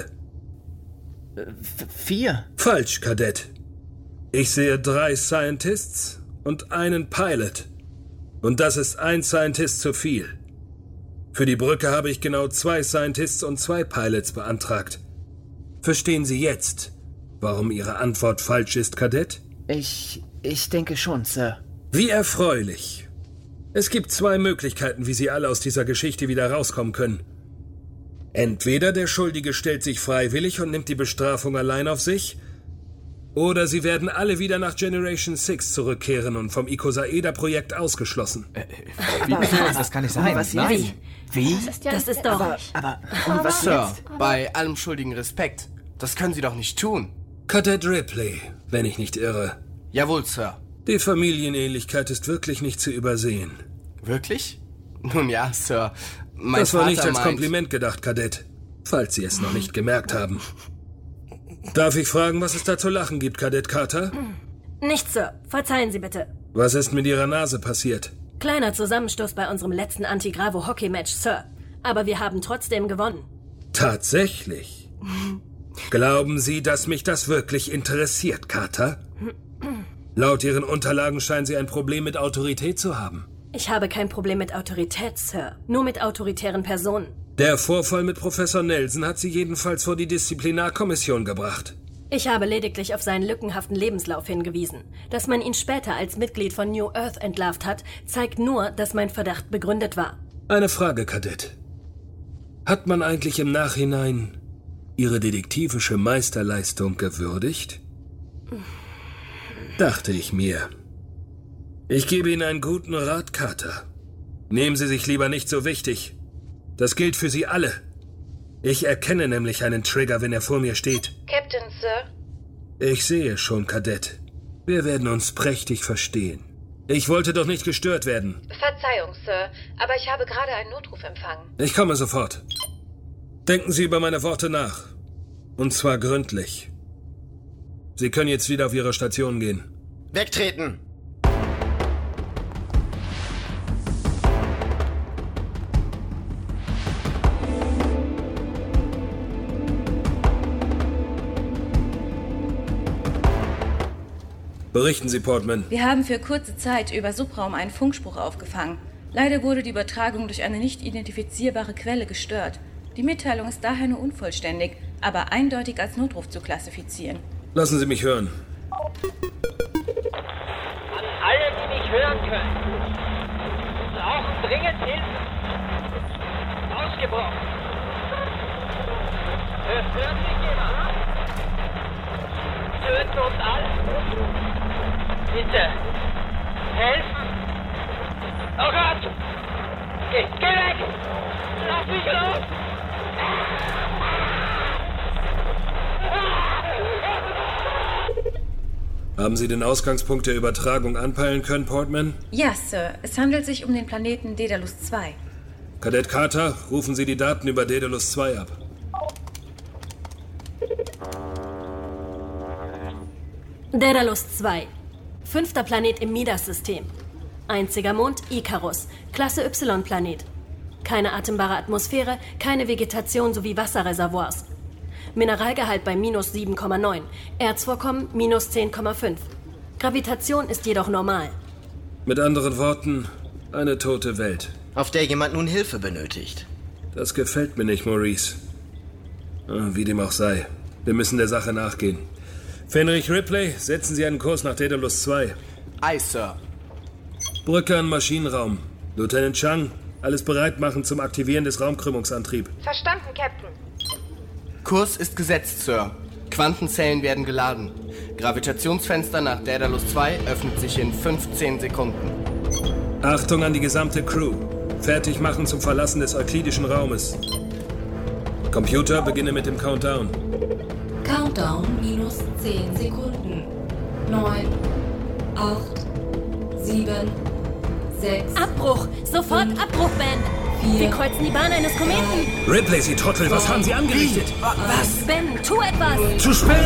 V- vier. Falsch, Kadett. Ich sehe drei Scientists und einen Pilot. Und das ist ein Scientist zu viel. Für die Brücke habe ich genau zwei Scientists und zwei Pilots beantragt. Verstehen Sie jetzt, warum Ihre Antwort falsch ist, Kadett? Ich... ich denke schon, Sir. Wie erfreulich. Es gibt zwei Möglichkeiten, wie Sie alle aus dieser Geschichte wieder rauskommen können. Entweder der Schuldige stellt sich freiwillig und nimmt die Bestrafung allein auf sich, oder Sie werden alle wieder nach Generation six zurückkehren und vom Icosaeda-Projekt ausgeschlossen. Äh, wie? Das kann nicht sein. Was Nein. Wie? Das ist, ja das ist doch... Aber, aber, und was Sir, jetzt? bei allem schuldigen Respekt, das können Sie doch nicht tun. Kadett Ripley, wenn ich nicht irre. Jawohl, Sir. Die Familienähnlichkeit ist wirklich nicht zu übersehen. Wirklich? Nun ja, Sir. Mein das war Vater nicht als meint... Kompliment gedacht, Kadett, falls Sie es noch nicht gemerkt haben. Darf ich fragen, was es da zu lachen gibt, Kadett Carter? Nichts, Sir. Verzeihen Sie bitte. Was ist mit Ihrer Nase passiert? Kleiner Zusammenstoß bei unserem letzten Anti-Gravo-Hockey-Match, Sir. Aber wir haben trotzdem gewonnen. Tatsächlich? Glauben Sie, dass mich das wirklich interessiert, Carter? Laut Ihren Unterlagen scheinen Sie ein Problem mit Autorität zu haben. Ich habe kein Problem mit Autorität, Sir. Nur mit autoritären Personen. Der Vorfall mit Professor Nelson hat Sie jedenfalls vor die Disziplinarkommission gebracht. Ich habe lediglich auf seinen lückenhaften Lebenslauf hingewiesen. Dass man ihn später als Mitglied von New Earth entlarvt hat, zeigt nur, dass mein Verdacht begründet war. Eine Frage, Kadett. Hat man eigentlich im Nachhinein Ihre detektivische Meisterleistung gewürdigt? Dachte ich mir. Ich gebe Ihnen einen guten Rat, Carter. Nehmen Sie sich lieber nicht so wichtig. Das gilt für Sie alle. Ich erkenne nämlich einen Trigger, wenn er vor mir steht. Captain, Sir. Ich sehe schon, Kadett. Wir werden uns prächtig verstehen. Ich wollte doch nicht gestört werden. Verzeihung, Sir, aber ich habe gerade einen Notruf empfangen. Ich komme sofort. Denken Sie über meine Worte nach. Und zwar gründlich. Sie können jetzt wieder auf Ihre Station gehen. Wegtreten! Berichten Sie, Portman. Wir haben für kurze Zeit über Subraum einen Funkspruch aufgefangen. Leider wurde die Übertragung durch eine nicht identifizierbare Quelle gestört. Die Mitteilung ist daher nur unvollständig, aber eindeutig als Notruf zu klassifizieren. Lassen Sie mich hören. An alle, die mich hören können. Wir brauchen dringend Hilfe. Ausgebrochen. Hört hört mich jemand? Töten uns alle. Bitte. Helfen. Oh Gott. Geh, geh weg. Lass mich los. Haben Sie den Ausgangspunkt der Übertragung anpeilen können, Portman? Ja, Sir. Es handelt sich um den Planeten Daedalus zwei. Kadett Carter, rufen Sie die Daten über Daedalus zwei ab. Daedalus zwei. Fünfter Planet im Midas-System. Einziger Mond Icarus. Klasse Y-Planet. Keine atembare Atmosphäre, keine Vegetation sowie Wasserreservoirs. Mineralgehalt bei minus sieben Komma neun. Erzvorkommen minus zehn Komma fünf. Gravitation ist jedoch normal. Mit anderen Worten, eine tote Welt. Auf der jemand nun Hilfe benötigt. Das gefällt mir nicht, Maurice. Wie dem auch sei. Wir müssen der Sache nachgehen. Fenrich Ripley, setzen Sie einen Kurs nach Daedalus zwei. Aye, Sir. Brücke an Maschinenraum. Lieutenant Chang, alles bereit machen zum Aktivieren des Raumkrümmungsantriebs. Verstanden, Captain. Kurs ist gesetzt, Sir. Quantenzellen werden geladen. Gravitationsfenster nach Daedalus zwei öffnet sich in fünfzehn Sekunden. Achtung an die gesamte Crew. Fertig machen zum Verlassen des euklidischen Raumes. Computer, beginne mit dem Countdown. Countdown minus zehn Sekunden. neun, acht, sieben, sechs. Abbruch! Sofort fünf, Abbruch, Ben! vier, Wir kreuzen die Bahn eines Kometen! Ripley, Sie Trottel, was haben Sie angerichtet? Was? Ben, tu etwas! Zu spät!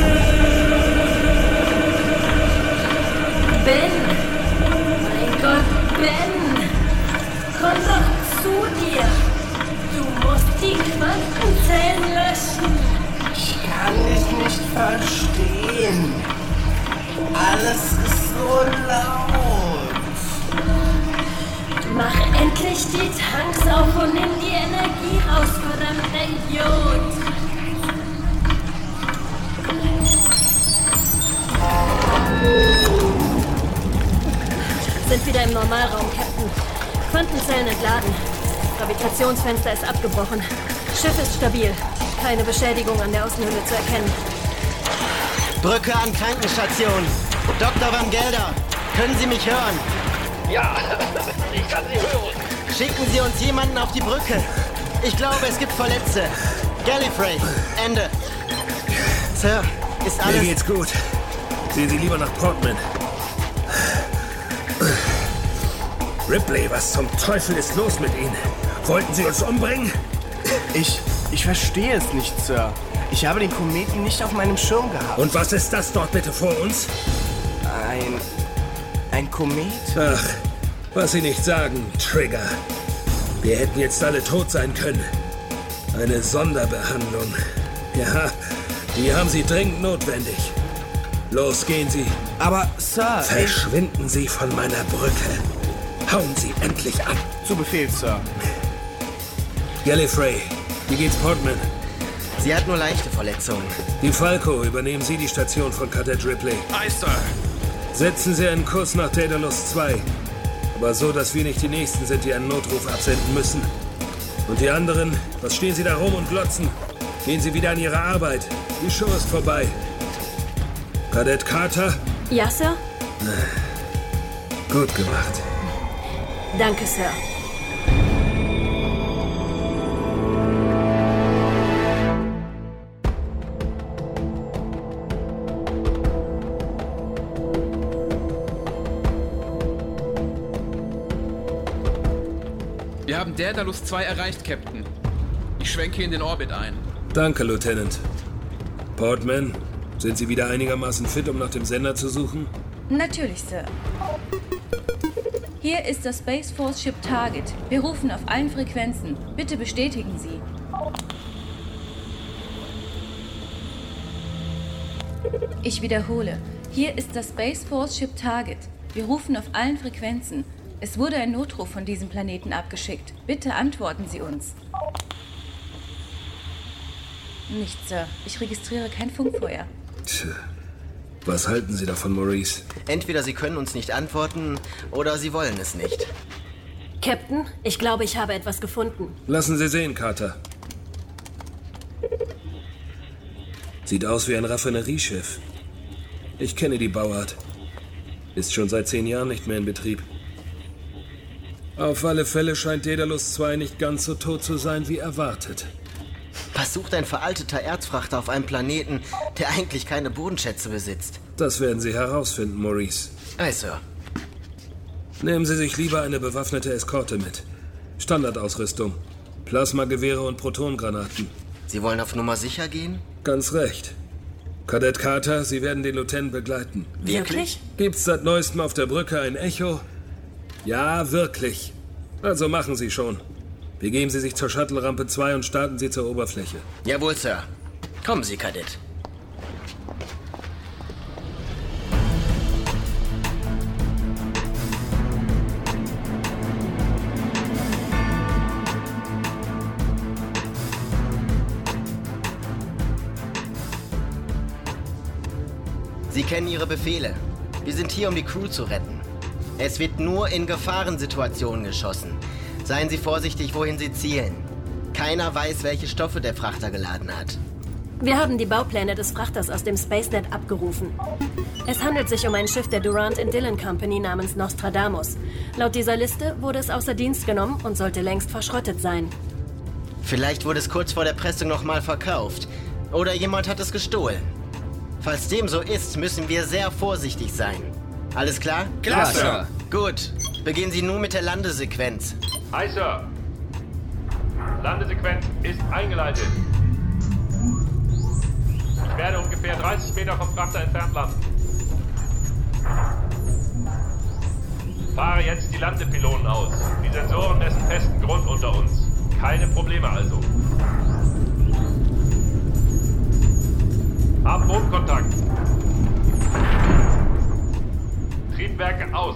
Ben! Mein Gott, Ben! Komm doch zu dir! Du musst die Quantenzellen löschen! Ich kann dich nicht verstehen. Alles ist so laut. Mach endlich die Tanks auf und nimm die Energie raus, verdammter Idiot! Sind wieder im Normalraum, Captain. Quantenzellen entladen. Gravitationsfenster ist abgebrochen. Schiff ist stabil. Keine Beschädigung an der Außenhülle zu erkennen. Brücke an Krankenstation. Doktor Van Gelder, können Sie mich hören? Ja, ich kann Sie hören. Schicken Sie uns jemanden auf die Brücke. Ich glaube, es gibt Verletzte. Gallifrey, Ende. Sir, ist alles... Mir geht's gut. Sehen Sie lieber nach Portman. Ripley, was zum Teufel ist los mit Ihnen? Wollten Sie uns umbringen? Ich... ich verstehe es nicht, Sir. Ich habe den Kometen nicht auf meinem Schirm gehabt. Und was ist das dort bitte vor uns? Ein... ein Komet? Ach, was Sie nicht sagen, Trigger. Wir hätten jetzt alle tot sein können. Eine Sonderbehandlung. Ja, die haben Sie dringend notwendig. Los, gehen Sie. Aber, Sir... Verschwinden Sie von meiner Brücke. Hauen Sie endlich ab. Zu Befehl, Sir. Gallifrey, wie geht's Portman? Sie hat nur leichte Verletzungen. Die Falco, übernehmen Sie die Station von Kadett Ripley. Aye, Sir. Setzen Sie einen Kurs nach Daedalus zwei. Aber so, dass wir nicht die Nächsten sind, die einen Notruf absenden müssen. Und die anderen, was stehen Sie da rum und glotzen? Gehen Sie wieder an Ihre Arbeit. Die Show ist vorbei. Kadett Carter? Ja, Sir? Gut gemacht. Danke, Sir. Wir haben Daedalus zwei erreicht, Captain. Ich schwenke in den Orbit ein. Danke, Lieutenant. Portman, sind Sie wieder einigermaßen fit, um nach dem Sender zu suchen? Natürlich, Sir. Hier ist das Space Force Ship Target. Wir rufen auf allen Frequenzen. Bitte bestätigen Sie. Ich wiederhole. Hier ist das Space Force Ship Target. Wir rufen auf allen Frequenzen. Es wurde ein Notruf von diesem Planeten abgeschickt. Bitte antworten Sie uns. Nicht, Sir. Ich registriere kein Funkfeuer. Tja. Was halten Sie davon, Maurice? Entweder Sie können uns nicht antworten, oder Sie wollen es nicht. Captain, ich glaube, ich habe etwas gefunden. Lassen Sie sehen, Carter. Sieht aus wie ein Raffinerieschiff. Ich kenne die Bauart. Ist schon seit zehn Jahren nicht mehr in Betrieb. Auf alle Fälle scheint Daedalus zwei nicht ganz so tot zu sein, wie erwartet. Was sucht ein veralteter Erzfrachter auf einem Planeten, der eigentlich keine Bodenschätze besitzt? Das werden Sie herausfinden, Maurice. Aye, Sir. Nehmen Sie sich lieber eine bewaffnete Eskorte mit. Standardausrüstung. Plasmagewehre und Protongranaten. Sie wollen auf Nummer sicher gehen? Ganz recht. Kadett Carter, Sie werden den Lieutenant begleiten. Wirklich? Gibt's seit neuestem auf der Brücke ein Echo? Ja, wirklich. Also machen Sie schon. Begeben Sie sich zur Shuttle-Rampe zwei und starten Sie zur Oberfläche. Jawohl, Sir. Kommen Sie, Kadett. Sie kennen Ihre Befehle. Wir sind hier, um die Crew zu retten. Es wird nur in Gefahrensituationen geschossen. Seien Sie vorsichtig, wohin Sie zielen. Keiner weiß, welche Stoffe der Frachter geladen hat. Wir haben die Baupläne des Frachters aus dem SpaceNet abgerufen. Es handelt sich um ein Schiff der Durant and Dillon Company namens Nostradamus. Laut dieser Liste wurde es außer Dienst genommen und sollte längst verschrottet sein. Vielleicht wurde es kurz vor der Pressung nochmal verkauft. Oder jemand hat es gestohlen. Falls dem so ist, müssen wir sehr vorsichtig sein. Alles klar? Klar, Sir. Gut. Beginnen Sie nun mit der Landesequenz. Hi, Sir. Landesequenz ist eingeleitet. Ich werde ungefähr dreißig Meter vom Frachter entfernt landen. Fahre jetzt die Landepylonen aus. Die Sensoren messen festen Grund unter uns. Keine Probleme also. Hab Bodenkontakt. Triebwerke aus.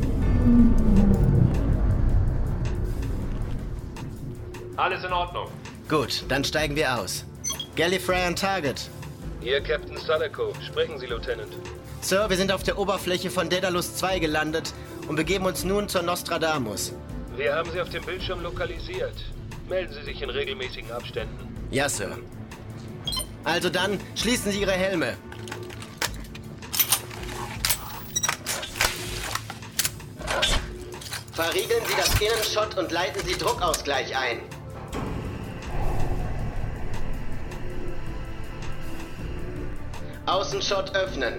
Alles in Ordnung. Gut, dann steigen wir aus. Gallifrey on Target. Hier, Captain Salako. Sprechen Sie, Lieutenant. Sir, wir sind auf der Oberfläche von Daedalus zwei gelandet und begeben uns nun zur Nostradamus. Wir haben Sie auf dem Bildschirm lokalisiert. Melden Sie sich in regelmäßigen Abständen. Ja, Sir. Also dann, schließen Sie Ihre Helme. Verriegeln Sie das Innenschott und leiten Sie Druckausgleich ein. Außenschott öffnen.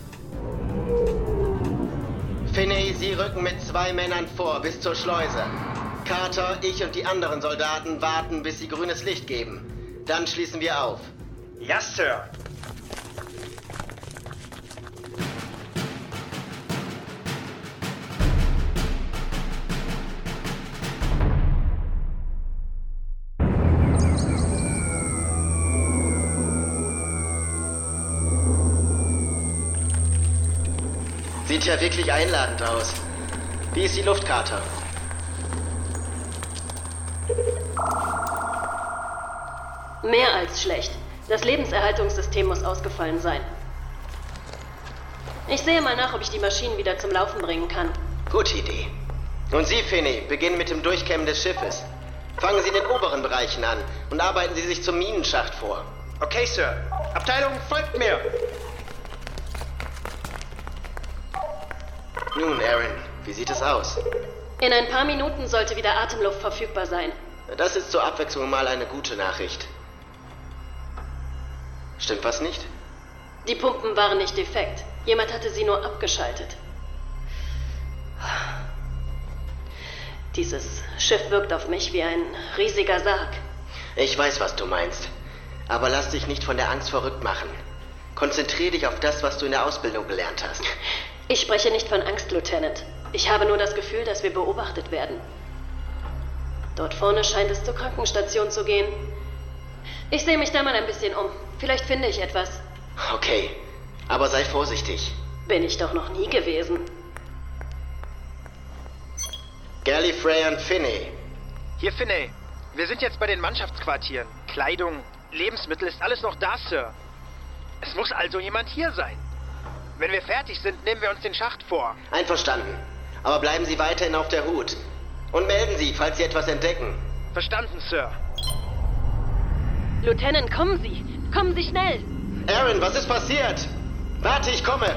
Finney, Sie rücken mit zwei Männern vor bis zur Schleuse. Carter, ich und die anderen Soldaten warten, bis Sie grünes Licht geben. Dann schließen wir auf. Ja, Sir. Sieht ja wirklich einladend aus. Wie ist die Luft, Carter? Mehr als schlecht. Das Lebenserhaltungssystem muss ausgefallen sein. Ich sehe mal nach, ob ich die Maschinen wieder zum Laufen bringen kann. Gute Idee. Und Sie, Finney, beginnen mit dem Durchkämmen des Schiffes. Fangen Sie in den oberen Bereichen an und arbeiten Sie sich zum Minenschacht vor. Okay, Sir. Abteilung, folgt mir. Nun, Aaron, wie sieht es aus? In ein paar Minuten sollte wieder Atemluft verfügbar sein. Das ist zur Abwechslung mal eine gute Nachricht. Stimmt was nicht? Die Pumpen waren nicht defekt. Jemand hatte sie nur abgeschaltet. Dieses Schiff wirkt auf mich wie ein riesiger Sarg. Ich weiß, was du meinst. Aber lass dich nicht von der Angst verrückt machen. Konzentrier dich auf das, was du in der Ausbildung gelernt hast. Ich spreche nicht von Angst, Lieutenant. Ich habe nur das Gefühl, dass wir beobachtet werden. Dort vorne scheint es zur Krankenstation zu gehen. Ich sehe mich da mal ein bisschen um. Vielleicht finde ich etwas. Okay, aber sei vorsichtig. Bin ich doch noch nie gewesen. Gallifrey und Finney. Hier, Finney. Wir sind jetzt bei den Mannschaftsquartieren. Kleidung, Lebensmittel, ist alles noch da, Sir. Es muss also jemand hier sein. Wenn wir fertig sind, nehmen wir uns den Schacht vor. Einverstanden. Aber bleiben Sie weiterhin auf der Hut. Und melden Sie, falls Sie etwas entdecken. Verstanden, Sir. Lieutenant, kommen Sie! Kommen Sie schnell! Aaron, was ist passiert? Warte, ich komme!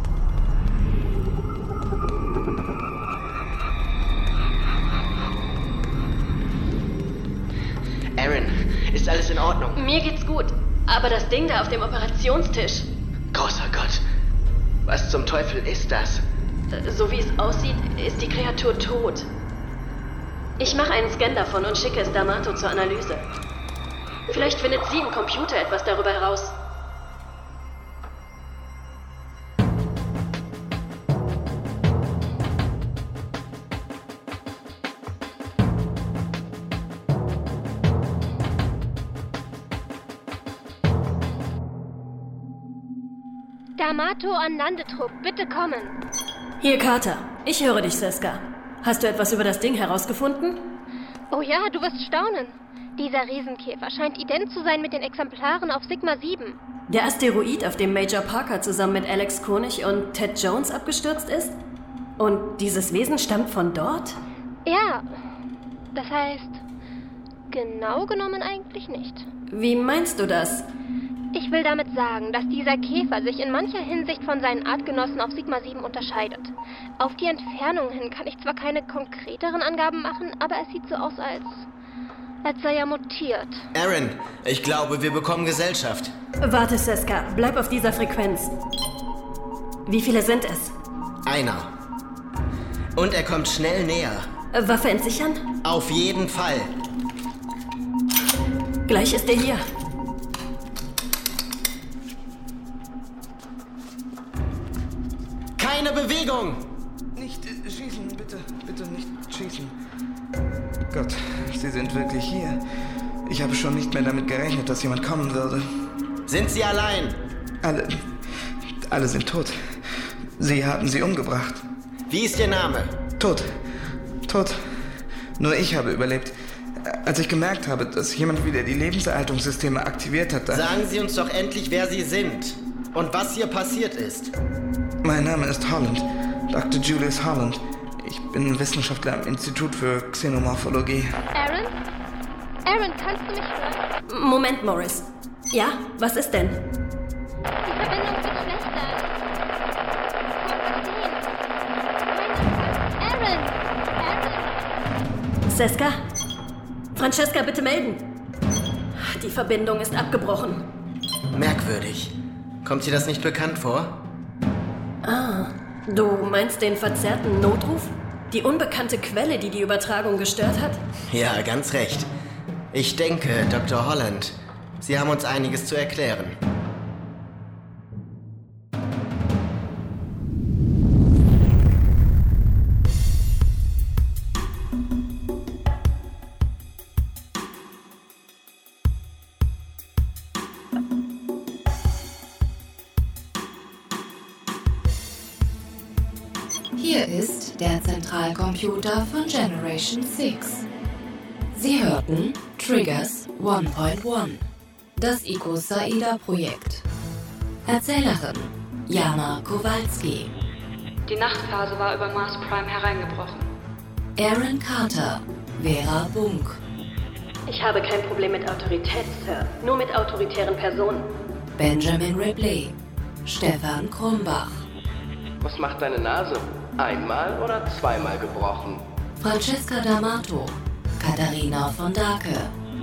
Aaron, ist alles in Ordnung? Mir geht's gut. Aber das Ding da auf dem Operationstisch... Großer Gott. Was zum Teufel ist das? So wie es aussieht, ist die Kreatur tot. Ich mache einen Scan davon und schicke es D'Amato zur Analyse. Vielleicht findet sie im Computer etwas darüber heraus. D'Amato an Landetrupp, bitte kommen. Hier, Carter. Ich höre dich, Seska. Hast du etwas über das Ding herausgefunden? Oh ja, du wirst staunen. Dieser Riesenkäfer scheint ident zu sein mit den Exemplaren auf Sigma sieben. Der Asteroid, auf dem Major Parker zusammen mit Alex Koenig und Ted Jones abgestürzt ist? Und dieses Wesen stammt von dort? Ja, das heißt, genau genommen eigentlich nicht. Wie meinst du das? Ich will damit sagen, dass dieser Käfer sich in mancher Hinsicht von seinen Artgenossen auf Sigma sieben unterscheidet. Auf die Entfernung hin kann ich zwar keine konkreteren Angaben machen, aber es sieht so aus, als, als sei er mutiert. Aaron, ich glaube, wir bekommen Gesellschaft. Warte, Seska, bleib auf dieser Frequenz. Wie viele sind es? Einer. Und er kommt schnell näher. Waffe entsichern? Auf jeden Fall. Gleich ist er hier. Keine Bewegung! Nicht äh, schießen, bitte, bitte nicht schießen. Gott, Sie sind wirklich hier. Ich habe schon nicht mehr damit gerechnet, dass jemand kommen würde. Sind Sie allein? Alle, alle sind tot. Sie haben sie umgebracht. Wie ist Ihr Name? Tot. Tot. Nur ich habe überlebt. Als ich gemerkt habe, dass jemand wieder die Lebenserhaltungssysteme aktiviert hat, dann... Sagen Sie uns doch endlich, wer Sie sind und was hier passiert ist. Mein Name ist Holland, Doktor Julius Holland. Ich bin Wissenschaftler am Institut für Xenomorphologie. Aaron? Aaron, kannst du mich hören? Moment, Morris. Ja, was ist denn? Die Verbindung wird schlechter. Aaron! Aaron! Seska? Francesca, bitte melden. Die Verbindung ist abgebrochen. Merkwürdig. Kommt dir das nicht bekannt vor? Ah, du meinst den verzerrten Notruf? Die unbekannte Quelle, die die Übertragung gestört hat? Ja, ganz recht. Ich denke, Doktor Holland, Sie haben uns einiges zu erklären. Hier ist der Zentralcomputer von Generation sechs. Sie hörten Triggers eins Punkt eins, das Ico-Saida-Projekt. Erzählerin Jana Kowalski. Die Nachtphase war über Mars Prime hereingebrochen. Aaron Carter, Vera Bunk. Ich habe kein Problem mit Autorität, Sir. Nur mit autoritären Personen. Benjamin Ripley, Stefan Krumbach. Was macht deine Nase? Einmal oder zweimal gebrochen? Francesca D'Amato, Katharina von Dake.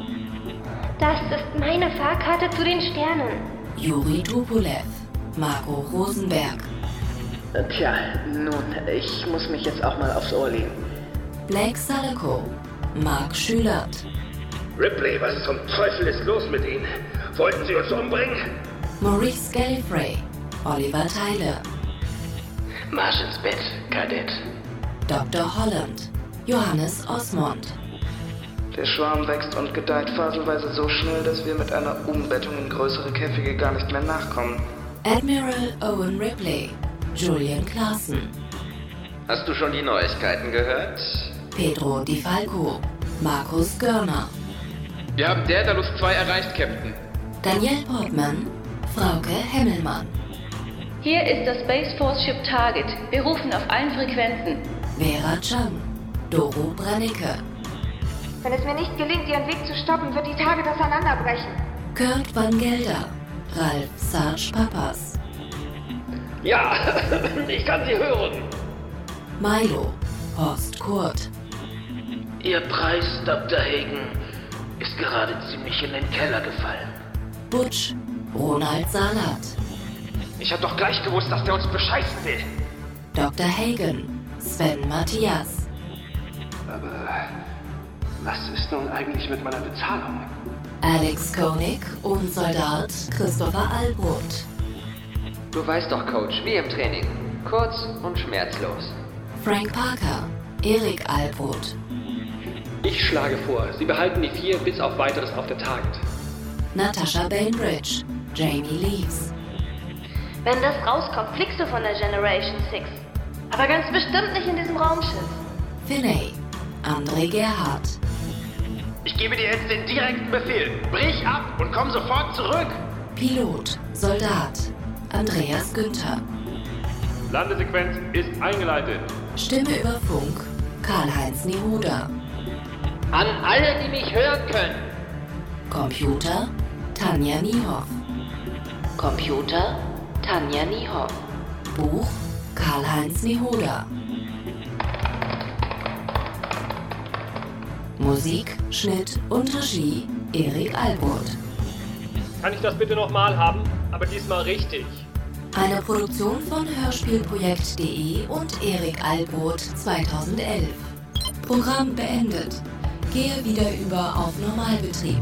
Das ist meine Fahrkarte zu den Sternen. Juri Tupolev, Marco Rosenberg. Tja, nun, ich muss mich jetzt auch mal aufs Ohr legen. Blake Saleko, Mark Schülert. Ripley, was zum Teufel ist los mit Ihnen? Wollten Sie uns umbringen? Maurice Gallifrey, Oliver Teile. Marsch ins Bett, Kadett. Doktor Holland, Johannes Osmond. Der Schwarm wächst und gedeiht phasenweise so schnell, dass wir mit einer Umbettung in größere Käfige gar nicht mehr nachkommen. Admiral Owen Ripley, Julian Claassen. Hast du schon die Neuigkeiten gehört? Pedro Di Falco, Markus Görner. Wir haben Daedalus zwei erreicht, Captain. Danielle Portman, Frauke Hemmelmann. Hier ist das Space Force Ship Target. Wir rufen auf allen Frequenzen. Vera Chang, Doro Brennecke. Wenn es mir nicht gelingt, ihren Weg zu stoppen, wird die Target auseinanderbrechen. Kurt Van Gelder, Ralf Sarge Papas. Ja, ich kann Sie hören. Milo, Horst Kurt. Ihr Preis, Doktor Hagen, ist gerade ziemlich in den Keller gefallen. Butch, Ronald Salat. Ich hab doch gleich gewusst, dass der uns bescheißen will. Doktor Hagen, Sven Matthias. Aber was ist nun eigentlich mit meiner Bezahlung? Alex Koenig und Soldat Christopher Albrot. Du weißt doch, Coach, wie im Training. Kurz und schmerzlos. Frank Parker, Erik Albrot. Ich schlage vor, Sie behalten die vier bis auf Weiteres auf der Target. Natasha Bainbridge, Jamie Leaves. Wenn das rauskommt, fliegst du von der Generation six. Aber ganz bestimmt nicht in diesem Raumschiff. Finney, André Gerhardt. Ich gebe dir jetzt den direkten Befehl. Brich ab und komm sofort zurück. Pilot, Soldat, Andreas Günther. Landesequenz ist eingeleitet. Stimme über Funk, Karl-Heinz Nehoda. An alle, die mich hören können. Computer, Tanja Niehoff. Computer, Tanja Niehoff. Buch, Karl-Heinz Nehoda. Musik, Schnitt und Regie, Erik Alburt. Kann ich das bitte nochmal haben? Aber diesmal richtig. Eine Produktion von Hörspielprojekt punkt de und Erik Alburt zweitausendelf. Programm beendet. Gehe wieder über auf Normalbetrieb.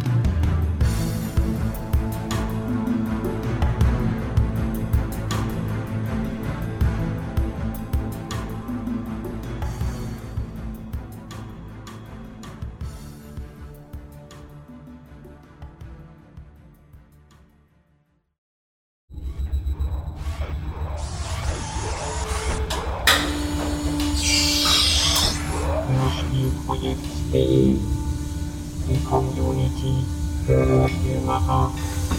Hörspielprojekt punkt de. Die Community für Hörspielmacher.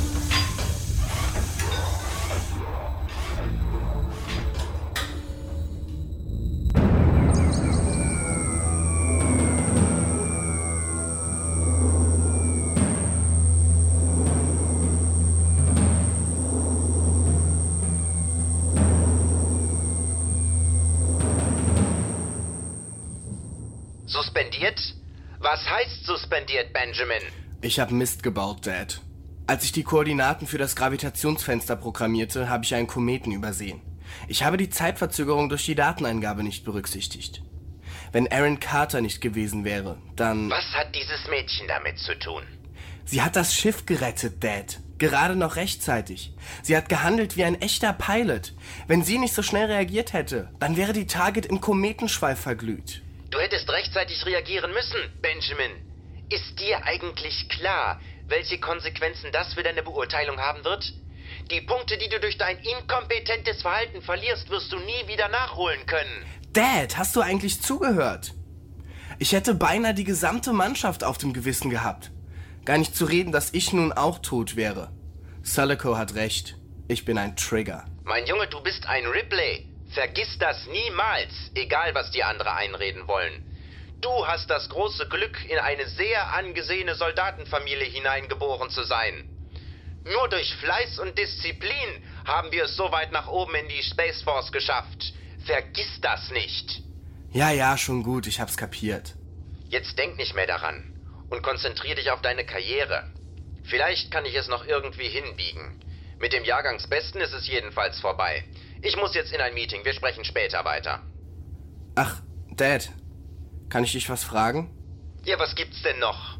Suspendiert? Was heißt suspendiert, Benjamin? Ich hab Mist gebaut, Dad. Als ich die Koordinaten für das Gravitationsfenster programmierte, habe ich einen Kometen übersehen. Ich habe die Zeitverzögerung durch die Dateneingabe nicht berücksichtigt. Wenn Aaron Carter nicht gewesen wäre, dann... Was hat dieses Mädchen damit zu tun? Sie hat das Schiff gerettet, Dad. Gerade noch rechtzeitig. Sie hat gehandelt wie ein echter Pilot. Wenn sie nicht so schnell reagiert hätte, dann wäre die Target im Kometenschweif verglüht. Du hättest rechtzeitig reagieren müssen, Benjamin. Ist dir eigentlich klar, welche Konsequenzen das für deine Beurteilung haben wird? Die Punkte, die du durch dein inkompetentes Verhalten verlierst, wirst du nie wieder nachholen können. Dad, hast du eigentlich zugehört? Ich hätte beinahe die gesamte Mannschaft auf dem Gewissen gehabt. Gar nicht zu reden, dass ich nun auch tot wäre. Sulaco hat recht. Ich bin ein Trigger. Mein Junge, du bist ein Ripley. Vergiss das niemals, egal was die andere einreden wollen. Du hast das große Glück, in eine sehr angesehene Soldatenfamilie hineingeboren zu sein. Nur durch Fleiß und Disziplin haben wir es so weit nach oben in die Space Force geschafft. Vergiss das nicht. Ja, ja, schon gut, ich hab's kapiert. Jetzt denk nicht mehr daran und konzentrier dich auf deine Karriere. Vielleicht kann ich es noch irgendwie hinbiegen. Mit dem Jahrgangsbesten ist es jedenfalls vorbei. Ich muss jetzt in ein Meeting, wir sprechen später weiter. Ach, Dad, kann ich dich was fragen? Ja, was gibt's denn noch?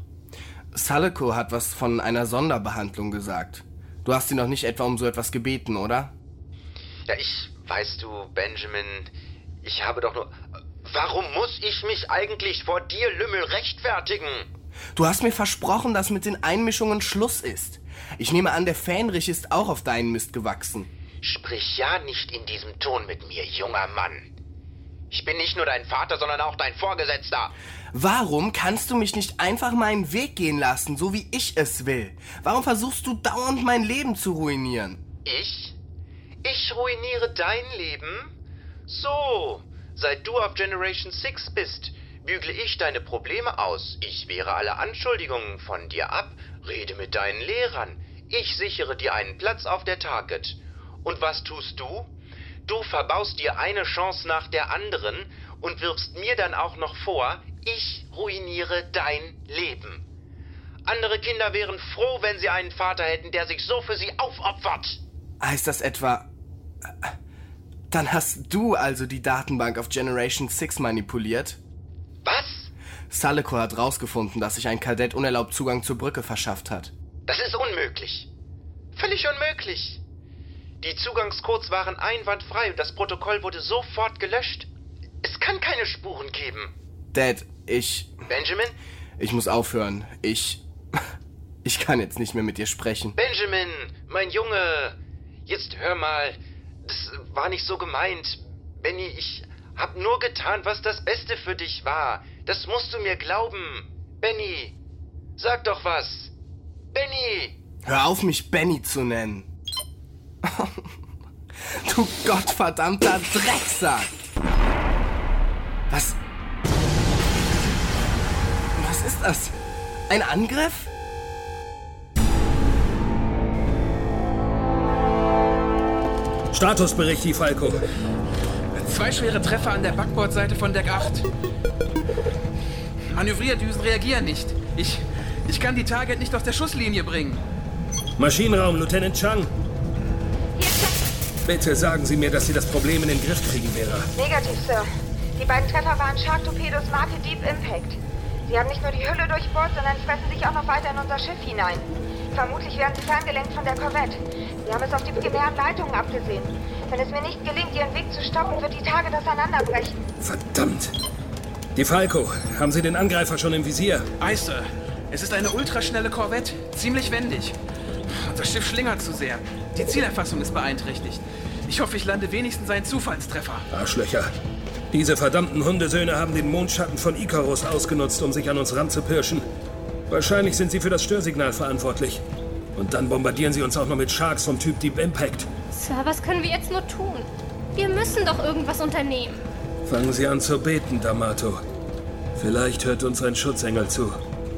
Sulaco hat was von einer Sonderbehandlung gesagt. Du hast ihn doch nicht etwa um so etwas gebeten, oder? Ja, ich, weißt du, Benjamin, ich habe doch nur... Warum muss ich mich eigentlich vor dir, Lümmel, rechtfertigen? Du hast mir versprochen, dass mit den Einmischungen Schluss ist. Ich nehme an, der Fähnrich ist auch auf deinen Mist gewachsen. Sprich ja nicht in diesem Ton mit mir, junger Mann. Ich bin nicht nur dein Vater, sondern auch dein Vorgesetzter. Warum kannst du mich nicht einfach meinen Weg gehen lassen, so wie ich es will? Warum versuchst du dauernd mein Leben zu ruinieren? Ich? Ich ruiniere dein Leben? So, seit du auf Generation six bist, bügle ich deine Probleme aus. Ich wehre alle Anschuldigungen von dir ab, rede mit deinen Lehrern. Ich sichere dir einen Platz auf der Target. Und was tust du? Du verbaust dir eine Chance nach der anderen und wirfst mir dann auch noch vor, ich ruiniere dein Leben. Andere Kinder wären froh, wenn sie einen Vater hätten, der sich so für sie aufopfert. Heißt das etwa... Dann hast du also die Datenbank auf Generation six manipuliert? Was? Sulaco hat rausgefunden, dass sich ein Kadett unerlaubt Zugang zur Brücke verschafft hat. Das ist unmöglich. Völlig unmöglich. Die Zugangscodes waren einwandfrei und das Protokoll wurde sofort gelöscht. Es kann keine Spuren geben. Dad, ich... Benjamin? Ich muss aufhören. Ich... Ich kann jetzt nicht mehr mit dir sprechen. Benjamin, mein Junge, jetzt hör mal. Das war nicht so gemeint. Benny, ich hab nur getan, was das Beste für dich war. Das musst du mir glauben. Benny, sag doch was. Benny! Hör auf, mich Benny zu nennen. Du gottverdammter Drecksack! Was? Was ist das? Ein Angriff? Statusbericht, die Falco. Zwei schwere Treffer an der Backbordseite von Deck acht. Manövrierdüsen reagieren nicht. Ich, ich kann die Target nicht aus der Schusslinie bringen. Maschinenraum, Lieutenant Chang. Bitte sagen Sie mir, dass Sie das Problem in den Griff kriegen, Vera. Negativ, Sir. Die beiden Treffer waren Shark-Torpedos Marke Deep Impact. Sie haben nicht nur die Hülle durchbohrt, sondern fressen sich auch noch weiter in unser Schiff hinein. Vermutlich werden sie ferngelenkt von der Korvette. Sie haben es auf die primären Leitungen abgesehen. Wenn es mir nicht gelingt, ihren Weg zu stoppen, wird die Target auseinanderbrechen. Verdammt. Die Falco, haben Sie den Angreifer schon im Visier? Aye, Sir. Es ist eine ultraschnelle Korvette, ziemlich wendig. Unser Schiff schlingert zu sehr. Die Zielerfassung ist beeinträchtigt. Ich hoffe, ich lande wenigstens einen Zufallstreffer. Arschlöcher. Diese verdammten Hundesöhne haben den Mondschatten von Icarus ausgenutzt, um sich an uns ranzupirschen. Wahrscheinlich sind sie für das Störsignal verantwortlich. Und dann bombardieren sie uns auch noch mit Sharks vom Typ Deep Impact. Sir, was können wir jetzt nur tun? Wir müssen doch irgendwas unternehmen. Fangen Sie an zu beten, D'Amato. Vielleicht hört uns ein Schutzengel zu.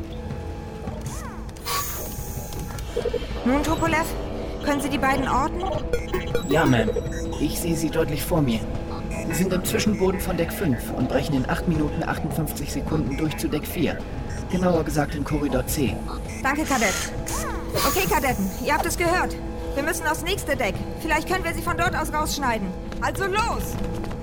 Nun, Tupolev, können Sie die beiden orten? Ja, Ma'am. Ich sehe sie deutlich vor mir. Sie sind im Zwischenboden von Deck fünf und brechen in acht Minuten achtundfünfzig Sekunden durch zu Deck vier. Genauer gesagt in Korridor C. Danke, Kadett. Okay, Kadetten, ihr habt es gehört. Wir müssen aufs nächste Deck. Vielleicht können wir sie von dort aus rausschneiden. Also los!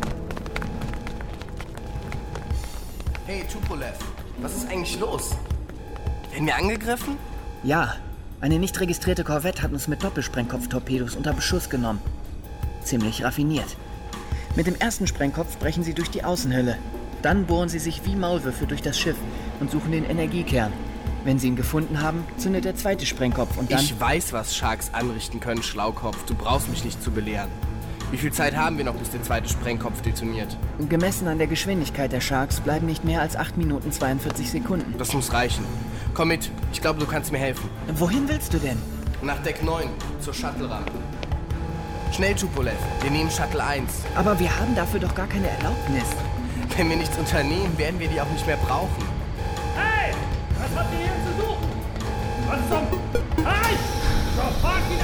Hey, Tupolev, was ist eigentlich los? Werden wir angegriffen? Ja, eine nicht registrierte Korvette hat uns mit Doppelsprengkopftorpedos unter Beschuss genommen. Ziemlich raffiniert. Mit dem ersten Sprengkopf brechen sie durch die Außenhülle. Dann bohren sie sich wie Maulwürfe durch das Schiff und suchen den Energiekern. Wenn sie ihn gefunden haben, zündet der zweite Sprengkopf und dann... Ich weiß, was Sharks anrichten können, Schlaukopf. Du brauchst mich nicht zu belehren. Wie viel Zeit haben wir noch, bis der zweite Sprengkopf detoniert? Gemessen an der Geschwindigkeit der Sharks bleiben nicht mehr als acht Minuten zweiundvierzig Sekunden. Das muss reichen. Komm mit. Ich glaube, du kannst mir helfen. Wohin willst du denn? Nach Deck neun, zur Shuttle-Rampe. Schnell, Tupolev. Wir nehmen Shuttle eins. Aber wir haben dafür doch gar keine Erlaubnis. Wenn wir nichts unternehmen, werden wir die auch nicht mehr brauchen. Hey! Was habt ihr hier zu suchen? Was zum... Hey! Sofort wieder...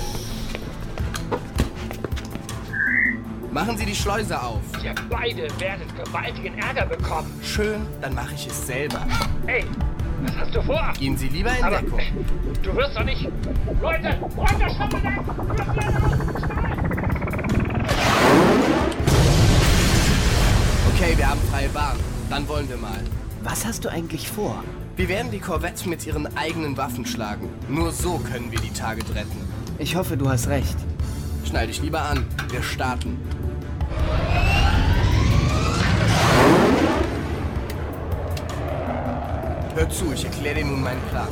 Machen Sie die Schleuse auf. Ihr beide werdet gewaltigen Ärger bekommen. Schön, dann mache ich es selber. Hey, was hast du vor? Gehen Sie lieber in Aber Deckung. Du wirst doch nicht... Leute, runter, Schatten! Okay, wir haben freie Bahn. Dann wollen wir mal. Was hast du eigentlich vor? Wir werden die Korvette mit ihren eigenen Waffen schlagen. Nur so können wir die Target retten. Ich hoffe, du hast recht. Schnall dich lieber an. Wir starten. Hör zu, ich erkläre dir nun meinen Plan.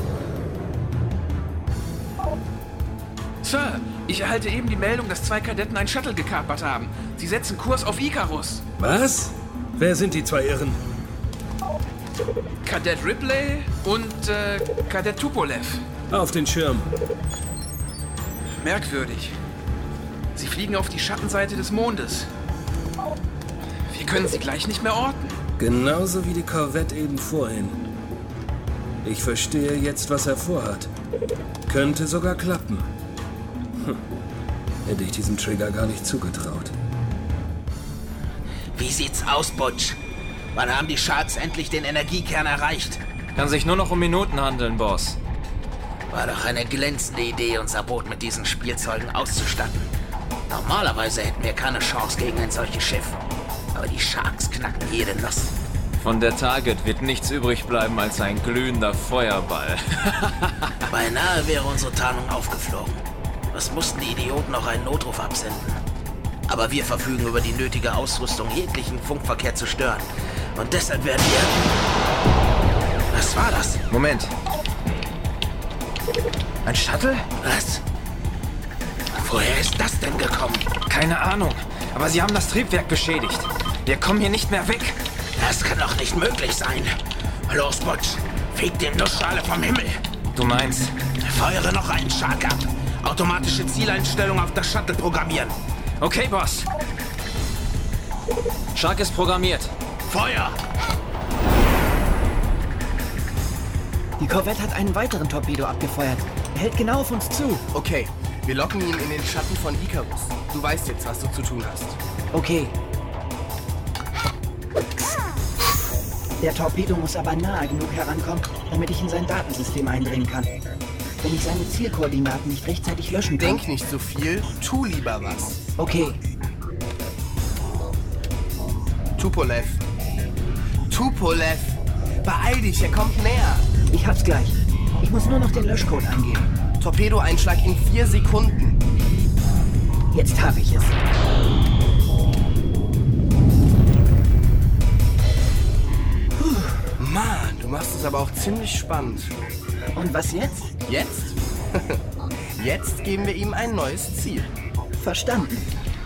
Sir, ich erhalte eben die Meldung, dass zwei Kadetten ein Shuttle gekapert haben. Sie setzen Kurs auf Icarus. Was? Wer sind die zwei Irren? Kadett Ripley und äh, Kadett Tupolev. Auf den Schirm. Merkwürdig. Sie fliegen auf die Schattenseite des Mondes. Wir können sie gleich nicht mehr orten. Genauso wie die Korvette eben vorhin. Ich verstehe jetzt, was er vorhat. Könnte sogar klappen. Hm. Hätte ich diesem Trigger gar nicht zugetraut. Wie sieht's aus, Butch? Wann haben die Sharks endlich den Energiekern erreicht? Kann sich nur noch um Minuten handeln, Boss. War doch eine glänzende Idee, unser Boot mit diesen Spielzeugen auszustatten. Normalerweise hätten wir keine Chance gegen ein solches Schiff. Aber die Sharks knacken jede Nuss. Von der Target wird nichts übrig bleiben als ein glühender Feuerball. Beinahe wäre unsere Tarnung aufgeflogen. Was mussten die Idioten noch einen Notruf absenden? Aber wir verfügen über die nötige Ausrüstung, jeglichen Funkverkehr zu stören. Und deshalb werden wir... Was war das? Moment. Ein Shuttle? Was? Woher ist das denn gekommen? Keine Ahnung, aber sie haben das Triebwerk beschädigt. Wir kommen hier nicht mehr weg. Das kann doch nicht möglich sein. Los, Butch, feg den Nussschale vom Himmel. Du meinst? Feuere noch einen Shark ab. Automatische Zieleinstellung auf das Shuttle programmieren. Okay, Boss. Shark ist programmiert. Feuer! Die Korvette hat einen weiteren Torpedo abgefeuert. Er hält genau auf uns zu. Okay, wir locken ihn in den Schatten von Icarus. Du weißt jetzt, was du zu tun hast. Okay. Der Torpedo muss aber nahe genug herankommen, damit ich in sein Datensystem eindringen kann. Wenn ich seine Zielkoordinaten nicht rechtzeitig löschen kann... Denk nicht so viel, tu lieber was. Okay. Tupolev. Tupolev! Beeil dich, er kommt näher. Ich hab's gleich. Ich muss nur noch den Löschcode eingeben. Torpedo-Einschlag in vier Sekunden. Jetzt habe ich es. Puh. Mann, du machst es aber auch ziemlich spannend. Und was jetzt? Jetzt? Jetzt geben wir ihm ein neues Ziel. Verstanden.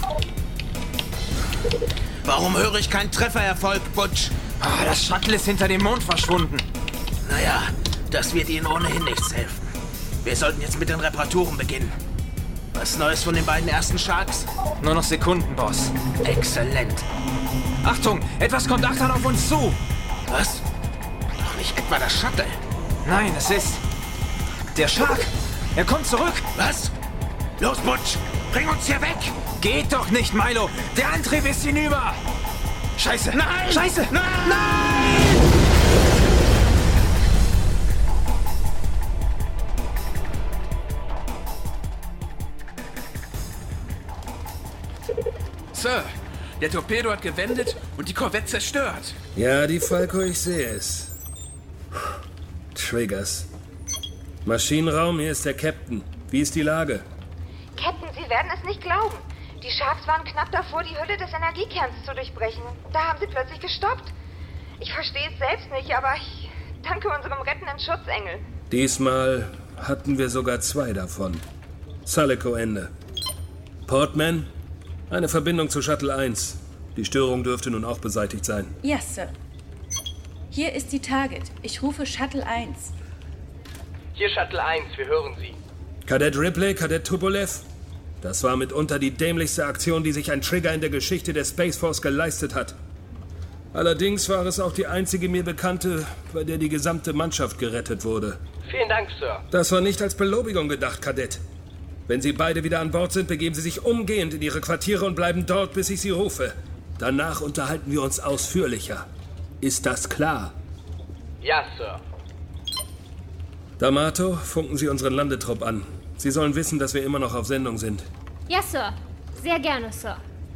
Warum höre ich keinen Treffererfolg, Butch? Ah, das Shuttle ist hinter dem Mond verschwunden. Naja, das wird Ihnen ohnehin nichts helfen. Wir sollten jetzt mit den Reparaturen beginnen. Was Neues von den beiden ersten Sharks? Nur noch Sekunden, Boss. Exzellent. Achtung, etwas kommt achtern auf uns zu. Was? Doch nicht etwa das Shuttle. Nein, es ist... der Shark. Er kommt zurück. Was? Los, Butch, bring uns hier weg. Geht doch nicht, Milo. Der Antrieb ist hinüber. Scheiße. Nein. Scheiße. Nein. Nein. Sir, der Torpedo hat gewendet und die Korvette zerstört. Ja, die Falco, ich sehe es. Triggers. Maschinenraum, hier ist der Captain. Wie ist die Lage? Captain, Sie werden es nicht glauben. Die Sharks waren knapp davor, die Hülle des Energiekerns zu durchbrechen. Da haben sie plötzlich gestoppt. Ich verstehe es selbst nicht, aber ich danke unserem rettenden Schutzengel. Diesmal hatten wir sogar zwei davon. Salico Ende. Portman, eine Verbindung zu Shuttle eins. Die Störung dürfte nun auch beseitigt sein. Ja, Sir. Hier ist die Target. Ich rufe Shuttle eins. Hier Shuttle eins, wir hören Sie. Kadett Ripley, Kadett Tupolev. Das war mitunter die dämlichste Aktion, die sich ein Trigger in der Geschichte der Space Force geleistet hat. Allerdings war es auch die einzige mir bekannte, bei der die gesamte Mannschaft gerettet wurde. Vielen Dank, Sir. Das war nicht als Belobigung gedacht, Kadett. Wenn Sie beide wieder an Bord sind, begeben Sie sich umgehend in Ihre Quartiere und bleiben dort, bis ich Sie rufe. Danach unterhalten wir uns ausführlicher. Ist das klar? Ja, Sir. D'Amato, funken Sie unseren Landetrupp an. Sie sollen wissen, dass wir immer noch auf Sendung sind. Ja, Sir. Sehr gerne, Sir.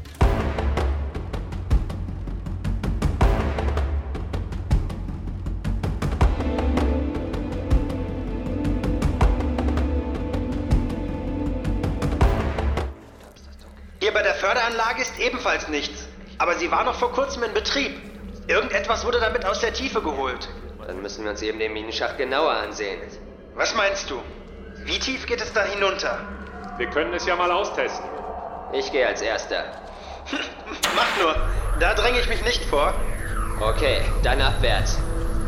Hier bei der Förderanlage ist ebenfalls nichts. Aber sie war noch vor kurzem in Betrieb. Irgendetwas wurde damit aus der Tiefe geholt. Dann müssen wir uns eben den Minenschacht genauer ansehen. Was meinst du? Wie tief geht es da hinunter? Wir können es ja mal austesten. Ich gehe als Erster. Mach nur. Da dränge ich mich nicht vor. Okay, dann abwärts.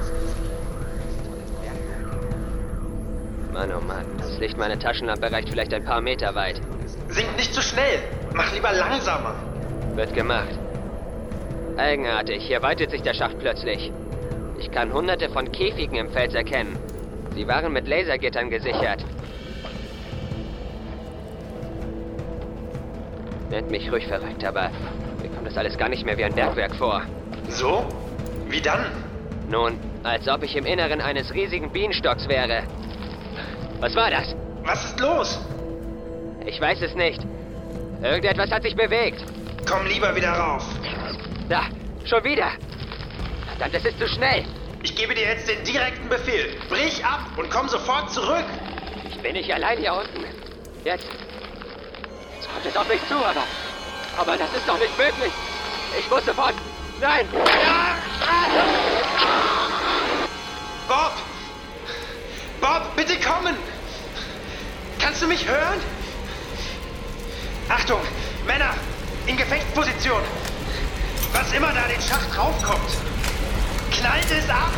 Mann, oh Mann. Das Licht meiner Taschenlampe reicht vielleicht ein paar Meter weit. Sink nicht zu schnell. Mach lieber langsamer. Wird gemacht. Eigenartig. Hier weitet sich der Schacht plötzlich. Ich kann hunderte von Käfigen im Fels erkennen. Sie waren mit Lasergittern gesichert. Nennt mich ruhig verrückt, aber mir kommt das alles gar nicht mehr wie ein Bergwerk vor. So? Wie dann? Nun, als ob ich im Inneren eines riesigen Bienenstocks wäre. Was war das? Was ist los? Ich weiß es nicht. Irgendetwas hat sich bewegt. Komm lieber wieder rauf. Da, schon wieder. Verdammt, das ist zu schnell. Ich gebe dir jetzt den direkten Befehl. Brich ab und komm sofort zurück. Ich bin nicht allein hier unten. Jetzt. Jetzt kommt es auf mich zu, aber... Aber das ist doch nicht möglich. Ich muss sofort... Nein! Ja! Bob! Bob, bitte kommen! Kannst du mich hören? Achtung! Männer, in Gefechtsposition! Was immer da den Schacht raufkommt, knallt es ab!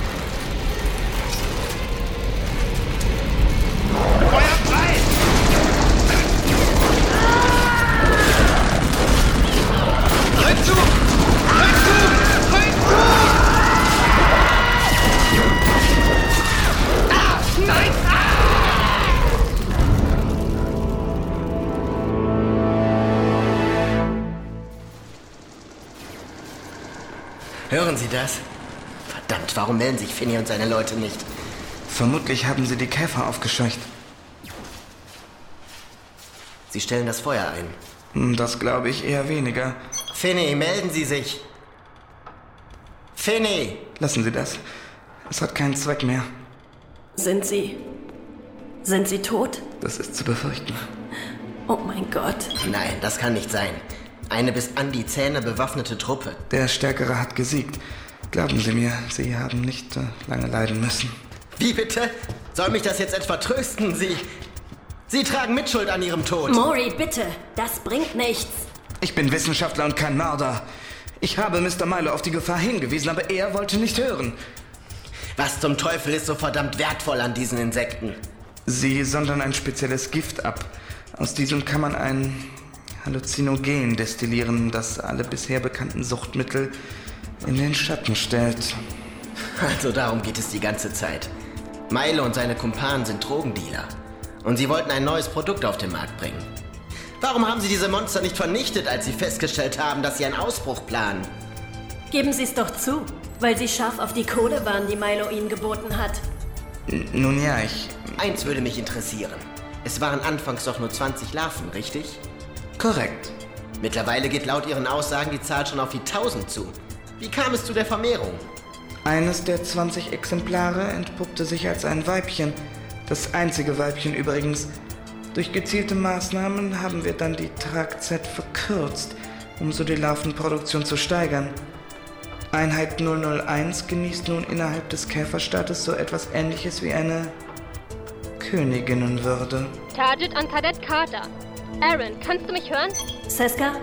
Feuer frei! Rückzug! Rückzug! Rückzug! Ah! Nein! Ah! Hören Sie das? Verdammt, warum melden sich Finney und seine Leute nicht? Vermutlich haben sie die Käfer aufgescheucht. Sie stellen das Feuer ein. Das glaube ich eher weniger. Finney, melden Sie sich! Finney! Lassen Sie das. Es hat keinen Zweck mehr. Sind Sie... Sind Sie tot? Das ist zu befürchten. Oh mein Gott. Nein, das kann nicht sein. Eine bis an die Zähne bewaffnete Truppe. Der Stärkere hat gesiegt. Glauben Sie mir, Sie haben nicht äh, lange leiden müssen. Wie bitte? Soll mich das jetzt etwa trösten? Sie... Sie tragen Mitschuld an Ihrem Tod. Mori, bitte. Das bringt nichts. Ich bin Wissenschaftler und kein Mörder. Ich habe Mister Milo auf die Gefahr hingewiesen, aber er wollte nicht hören. Was zum Teufel ist so verdammt wertvoll an diesen Insekten? Sie sondern ein spezielles Gift ab. Aus diesem kann man ein Halluzinogen destillieren, das alle bisher bekannten Suchtmittel in den Schatten stellt. Also darum geht es die ganze Zeit. Milo und seine Kumpanen sind Drogendealer. Und sie wollten ein neues Produkt auf den Markt bringen. Warum haben sie diese Monster nicht vernichtet, als sie festgestellt haben, dass sie einen Ausbruch planen? Geben Sie es doch zu, weil Sie scharf auf die Kohle waren, die Milo Ihnen geboten hat. N- nun ja, ich... Eins würde mich interessieren. Es waren anfangs doch nur zwanzig Larven, richtig? Korrekt. Mittlerweile geht laut Ihren Aussagen die Zahl schon auf die tausend zu. Wie kam es zu der Vermehrung? Eines der zwanzig Exemplare entpuppte sich als ein Weibchen. Das einzige Weibchen übrigens. Durch gezielte Maßnahmen haben wir dann die Tragzeit verkürzt, um so die Larvenproduktion zu steigern. Einheit null null eins genießt nun innerhalb des Käferstaates so etwas Ähnliches wie eine Königinnenwürde. Target an Kadett Carter. Aaron, kannst du mich hören? Seska?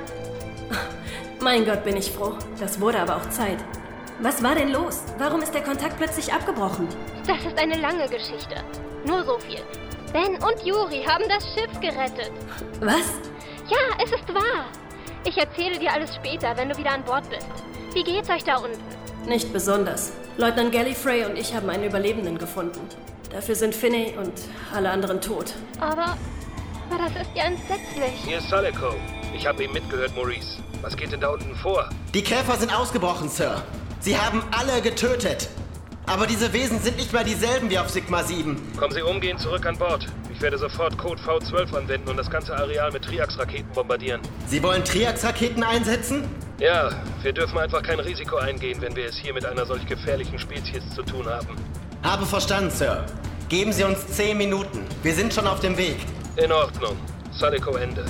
Mein Gott, bin ich froh. Das wurde aber auch Zeit. Was war denn los? Warum ist der Kontakt plötzlich abgebrochen? Das ist eine lange Geschichte. Nur so viel. Ben und Yuri haben das Schiff gerettet. Was? Ja, es ist wahr. Ich erzähle dir alles später, wenn du wieder an Bord bist. Wie geht's euch da unten? Nicht besonders. Leutnant Gallifrey und ich haben einen Überlebenden gefunden. Dafür sind Finney und alle anderen tot. Aber... aber das ist ja entsetzlich. Hier ist Salico. Ich habe eben mitgehört, Maurice. Was geht denn da unten vor? Die Käfer sind ausgebrochen, Sir. Sie haben alle getötet. Aber diese Wesen sind nicht mehr dieselben wie auf Sigma sieben. Kommen Sie umgehend zurück an Bord. Ich werde sofort Code V zwölf anwenden und das ganze Areal mit Triax-Raketen bombardieren. Sie wollen Triax-Raketen einsetzen? Ja, wir dürfen einfach kein Risiko eingehen, wenn wir es hier mit einer solch gefährlichen Spezies zu tun haben. Habe verstanden, Sir. Geben Sie uns zehn Minuten. Wir sind schon auf dem Weg. In Ordnung. Salico Ende.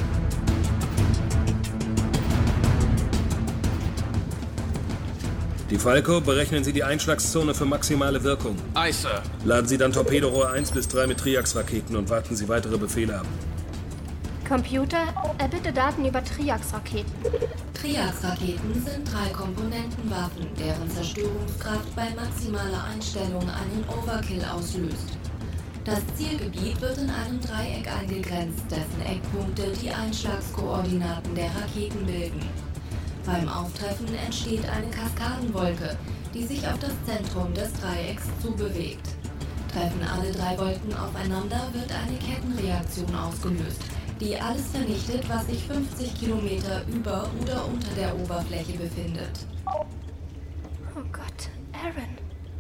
Die Falco, berechnen Sie die Einschlagszone für maximale Wirkung. Aye, Sir. Laden Sie dann Torpedorohr eins bis drei mit Triax-Raketen und warten Sie weitere Befehle ab. Computer, erbitte Daten über Triax-Raketen. Triax-Raketen sind drei Komponentenwaffen, deren Zerstörungskraft bei maximaler Einstellung einen Overkill auslöst. Das Zielgebiet wird in einem Dreieck eingegrenzt, dessen Eckpunkte die Einschlagskoordinaten der Raketen bilden. Beim Auftreffen entsteht eine Kaskadenwolke, die sich auf das Zentrum des Dreiecks zubewegt. Treffen alle drei Wolken aufeinander, wird eine Kettenreaktion ausgelöst, die alles vernichtet, was sich fünfzig Kilometer über oder unter der Oberfläche befindet. Oh Gott, Aaron.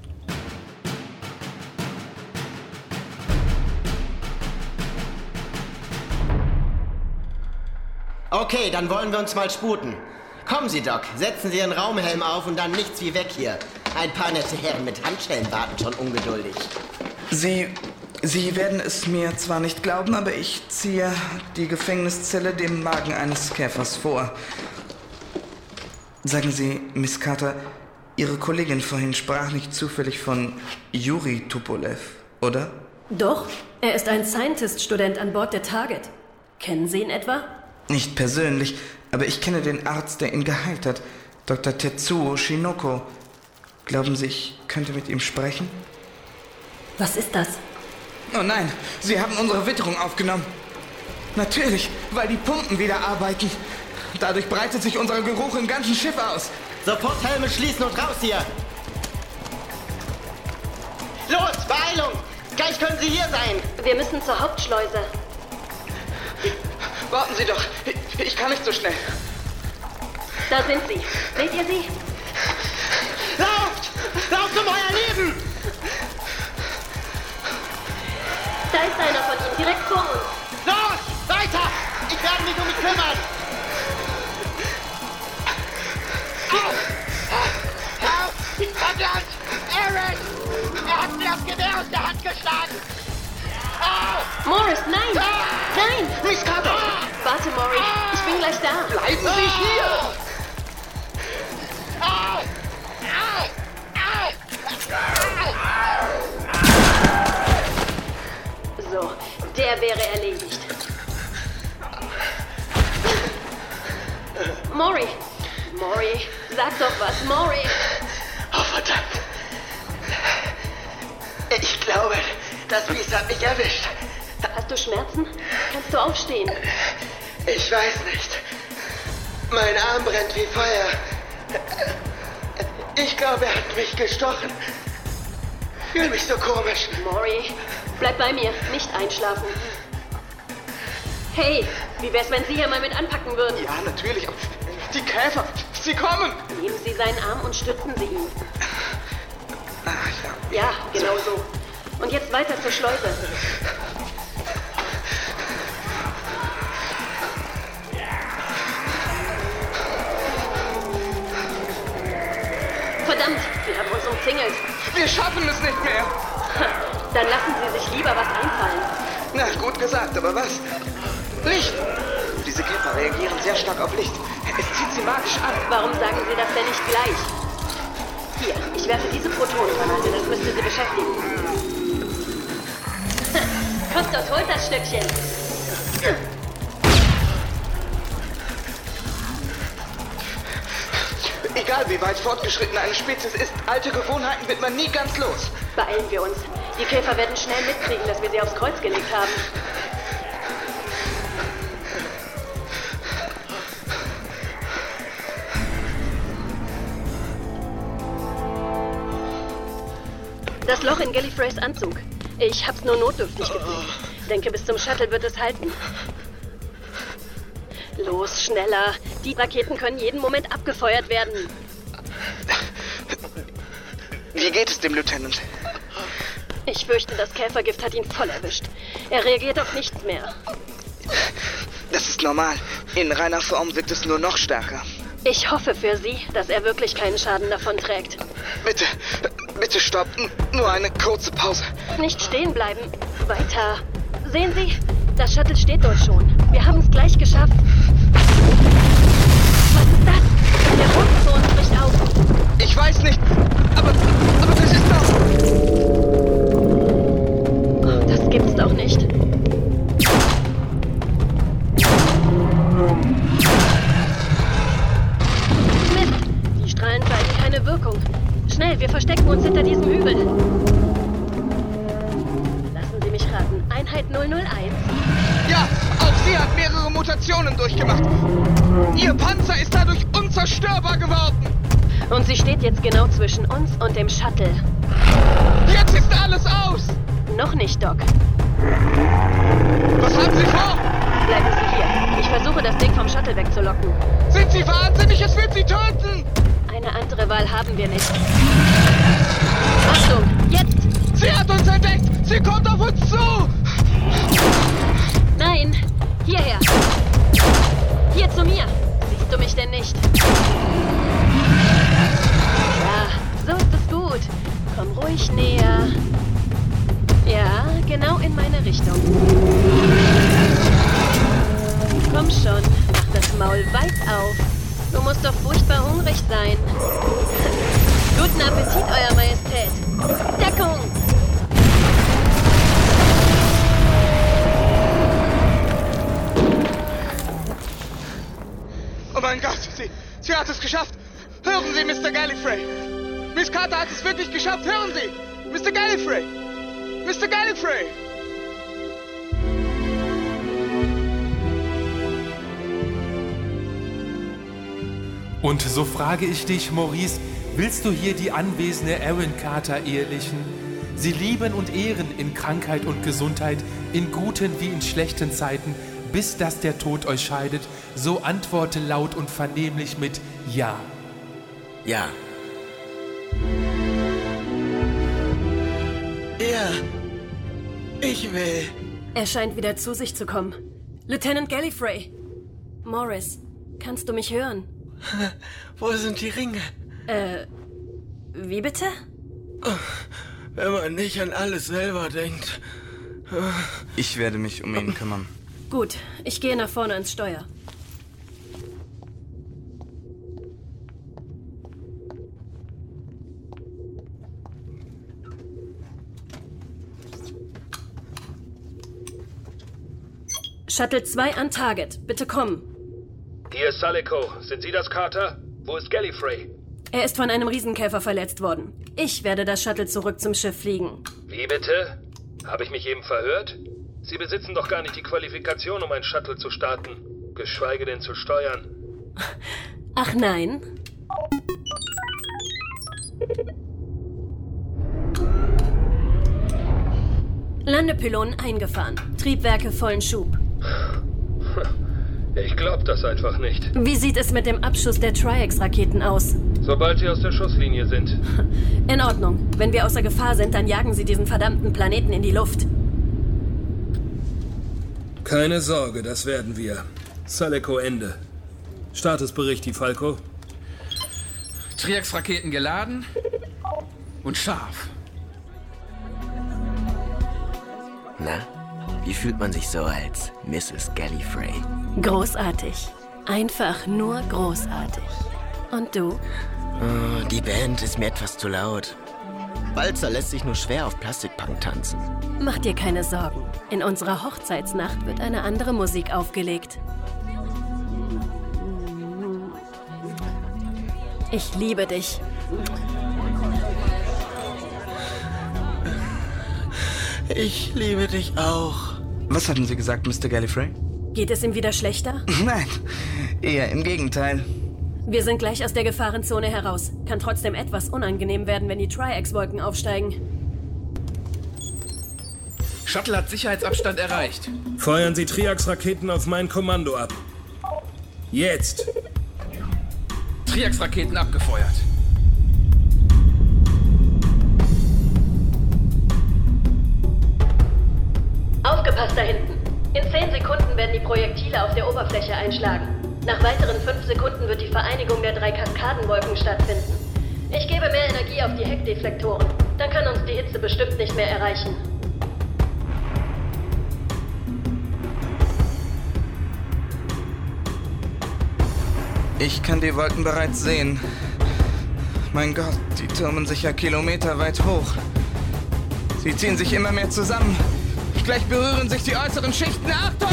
Okay, dann wollen wir uns mal sputen. Kommen Sie, Doc. Setzen Sie Ihren Raumhelm auf und dann nichts wie weg hier. Ein paar nette Herren mit Handschellen warten schon ungeduldig. Sie... Sie werden es mir zwar nicht glauben, aber ich ziehe die Gefängniszelle dem Magen eines Käfers vor. Sagen Sie, Miss Carter, Ihre Kollegin vorhin sprach nicht zufällig von Yuri Tupolev, oder? Doch, er ist ein Scientist-Student an Bord der Target. Kennen Sie ihn etwa? Nicht persönlich, aber ich kenne den Arzt, der ihn geheilt hat. Doktor Tetsuo Shinoko. Glauben Sie, ich könnte mit ihm sprechen? Was ist das? Oh nein, Sie haben unsere Witterung aufgenommen. Natürlich, weil die Pumpen wieder arbeiten. Dadurch breitet sich unser Geruch im ganzen Schiff aus. Sofort Helme schließen und raus hier! Los, Beeilung! Gleich können Sie hier sein! Wir müssen zur Hauptschleuse. Warten Sie doch, ich, ich kann nicht so schnell. Da sind sie. Seht ihr sie? Lauft! Lauft um euer Leben! Da ist einer von ihnen, direkt vor uns. Los! Weiter! Ich werde mich um mich kümmern! Verdammt! Eric! Er hat mir das Gewehr aus der Hand geschlagen! Au! Morris, nein! Ah! Nein! Miss Carter! Ah! Warte, Morris. Ich bin gleich da. Bleiben Sie hier! Au! Au! So, der wäre erledigt. Mori! Mori, sag doch was, Mori! Oh, verdammt! Ich glaube, das Biest hat mich erwischt. Hast du Schmerzen? Kannst du aufstehen? Ich weiß nicht. Mein Arm brennt wie Feuer. Ich glaube, er hat mich gestochen. Fühl mich so komisch. Mori, bleib bei mir, nicht einschlafen. Hey, wie wär's, wenn Sie hier mal mit anpacken würden? Ja, natürlich. Die Käfer, sie kommen! Nehmen Sie seinen Arm und stützen Sie ihn. Ah, ja. Ja, genau so. Und jetzt weiter zur Schleuse. Verdammt, Sie haben uns umzingelt. Wir schaffen es nicht mehr. Dann lassen Sie sich lieber was einfallen. Na, gut gesagt, aber was? Licht! Diese Käfer reagieren sehr stark auf Licht. Es zieht sie magisch an. Warum sagen Sie das denn nicht gleich? Hier, ich werfe diese Protonengranate, das müsste Sie beschäftigen. Kostos, holt das Stückchen. Egal wie weit fortgeschritten eine Spezies ist, alte Gewohnheiten wird man nie ganz los. Beeilen wir uns. Die Käfer werden schnell mitkriegen, dass wir sie aufs Kreuz gelegt haben. Das Loch in Gallifreys Anzug. Ich hab's nur notdürftig gesehen. Denke, bis zum Shuttle wird es halten. Los, schneller. Die Raketen können jeden Moment abgefeuert werden. Wie geht es dem Lieutenant? Ich fürchte, das Käfergift hat ihn voll erwischt. Er reagiert auf nichts mehr. Das ist normal. In reiner Form wirkt es nur noch stärker. Ich hoffe für Sie, dass er wirklich keinen Schaden davon trägt. Bitte, bitte stopp. Nur eine kurze Pause. Nicht stehen bleiben. Weiter. Sehen Sie? Das Shuttle steht dort schon. Wir haben es gleich geschafft. Was ist das? Der Boden vor uns bricht auf. Ich weiß nicht, aber, aber das ist doch... Oh, das gibt's doch nicht. Mist! Die Strahlen zeigen keine Wirkung. Schnell, wir verstecken uns hinter diesem Hügel. Lassen Sie mich raten. Einheit null null eins. Ja, auch sie hat mehrere Mutationen durchgemacht. Ihr Panzer ist dadurch unzerstörbar geworden. Und sie steht jetzt genau zwischen uns und dem Shuttle. Jetzt ist alles aus! Noch nicht, Doc. Was haben Sie vor? Bleiben Sie hier. Ich versuche, das Ding vom Shuttle wegzulocken. Sind Sie wahnsinnig? Es wird Sie töten! Eine andere Wahl haben wir nicht. Achtung, jetzt! Sie hat uns entdeckt! Sie kommt auf uns zu! Nein, hierher! Hier zu mir! Siehst du mich denn nicht? Ja, so ist es gut. Komm ruhig näher. Ja, genau in meine Richtung. Komm schon, mach das Maul weit auf. Du musst doch furchtbar hungrig sein. Guten Appetit, Euer Majestät. Deckung! Sie hat es geschafft! Hören Sie, Mister Gallifrey! Miss Carter hat es wirklich geschafft! Hören Sie! Mister Gallifrey! Mister Gallifrey! Und so frage ich dich, Maurice, willst du hier die anwesende Erin Carter ehelichen? Sie lieben und ehren in Krankheit und Gesundheit, in guten wie in schlechten Zeiten, bis dass der Tod euch scheidet. So antworte laut und vernehmlich mit Ja. Ja. Ja. Ich will. Er scheint wieder zu sich zu kommen. Lieutenant Gallifrey. Morris, kannst du mich hören? Wo sind die Ringe? Äh, wie bitte? Wenn man nicht an alles selber denkt. Ich werde mich um ihn kümmern. Gut, ich gehe nach vorne ins Steuer. Shuttle zwei an Target. Bitte kommen. Hier ist Salico. Sind Sie das, Carter? Wo ist Gallifrey? Er ist von einem Riesenkäfer verletzt worden. Ich werde das Shuttle zurück zum Schiff fliegen. Wie bitte? Habe ich mich eben verhört? Sie besitzen doch gar nicht die Qualifikation, um ein Shuttle zu starten. Geschweige denn zu steuern. Ach nein? Landepylonen eingefahren. Triebwerke vollen Schub. Ich glaub das einfach nicht. Wie sieht es mit dem Abschuss der Tri-X-Raketen aus? Sobald sie aus der Schusslinie sind. In Ordnung. Wenn wir außer Gefahr sind, dann jagen sie diesen verdammten Planeten in die Luft. Keine Sorge, das werden wir. Salico Ende. Statusbericht, die Falco. Tri-X-Raketen geladen und scharf. Na, wie fühlt man sich so als Misses Gallifrey? Großartig. Einfach nur großartig. Und du? Oh, die Band ist mir etwas zu laut. Balzer lässt sich nur schwer auf Plastikpunk tanzen. Mach dir keine Sorgen. In unserer Hochzeitsnacht wird eine andere Musik aufgelegt. Ich liebe dich. Ich liebe dich auch. Was hatten Sie gesagt, Mister Gallifrey? Geht es ihm wieder schlechter? Nein, eher im Gegenteil. Wir sind gleich aus der Gefahrenzone heraus. Kann trotzdem etwas unangenehm werden, wenn die Tri-X-Wolken aufsteigen. Shuttle hat Sicherheitsabstand erreicht. Feuern Sie Triax-Raketen auf mein Kommando ab. Jetzt! Triax-Raketen abgefeuert. Aufgepasst da hinten. In zehn Sekunden werden die Projektile auf der Oberfläche einschlagen. Nach weiteren fünf Sekunden wird die Vereinigung der drei Kaskadenwolken stattfinden. Ich gebe mehr Energie auf die Heckdeflektoren. Dann kann uns die Hitze bestimmt nicht mehr erreichen. Ich kann die Wolken bereits sehen. Mein Gott, die türmen sich ja kilometerweit hoch. Sie ziehen sich immer mehr zusammen. Gleich berühren sich die äußeren Schichten. Achtung!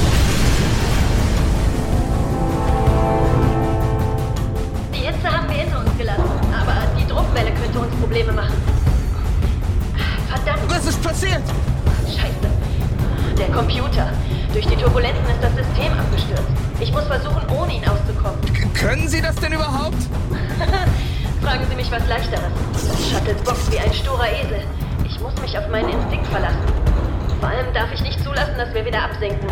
Die Hitze haben wir hinter uns gelassen, aber die Druckwelle könnte uns Probleme machen. Verdammt! Was ist passiert? Scheiße. Der Computer. Durch die Turbulenzen ist das System abgestürzt. Ich muss versuchen, ohne ihn auszukommen. K- können Sie das denn überhaupt? Fragen Sie mich was Leichteres. Das Shuttle bockt wie ein sturer Esel. Ich muss mich auf meinen Instinkt verlassen. Vor allem darf ich nicht zulassen, dass wir wieder absinken.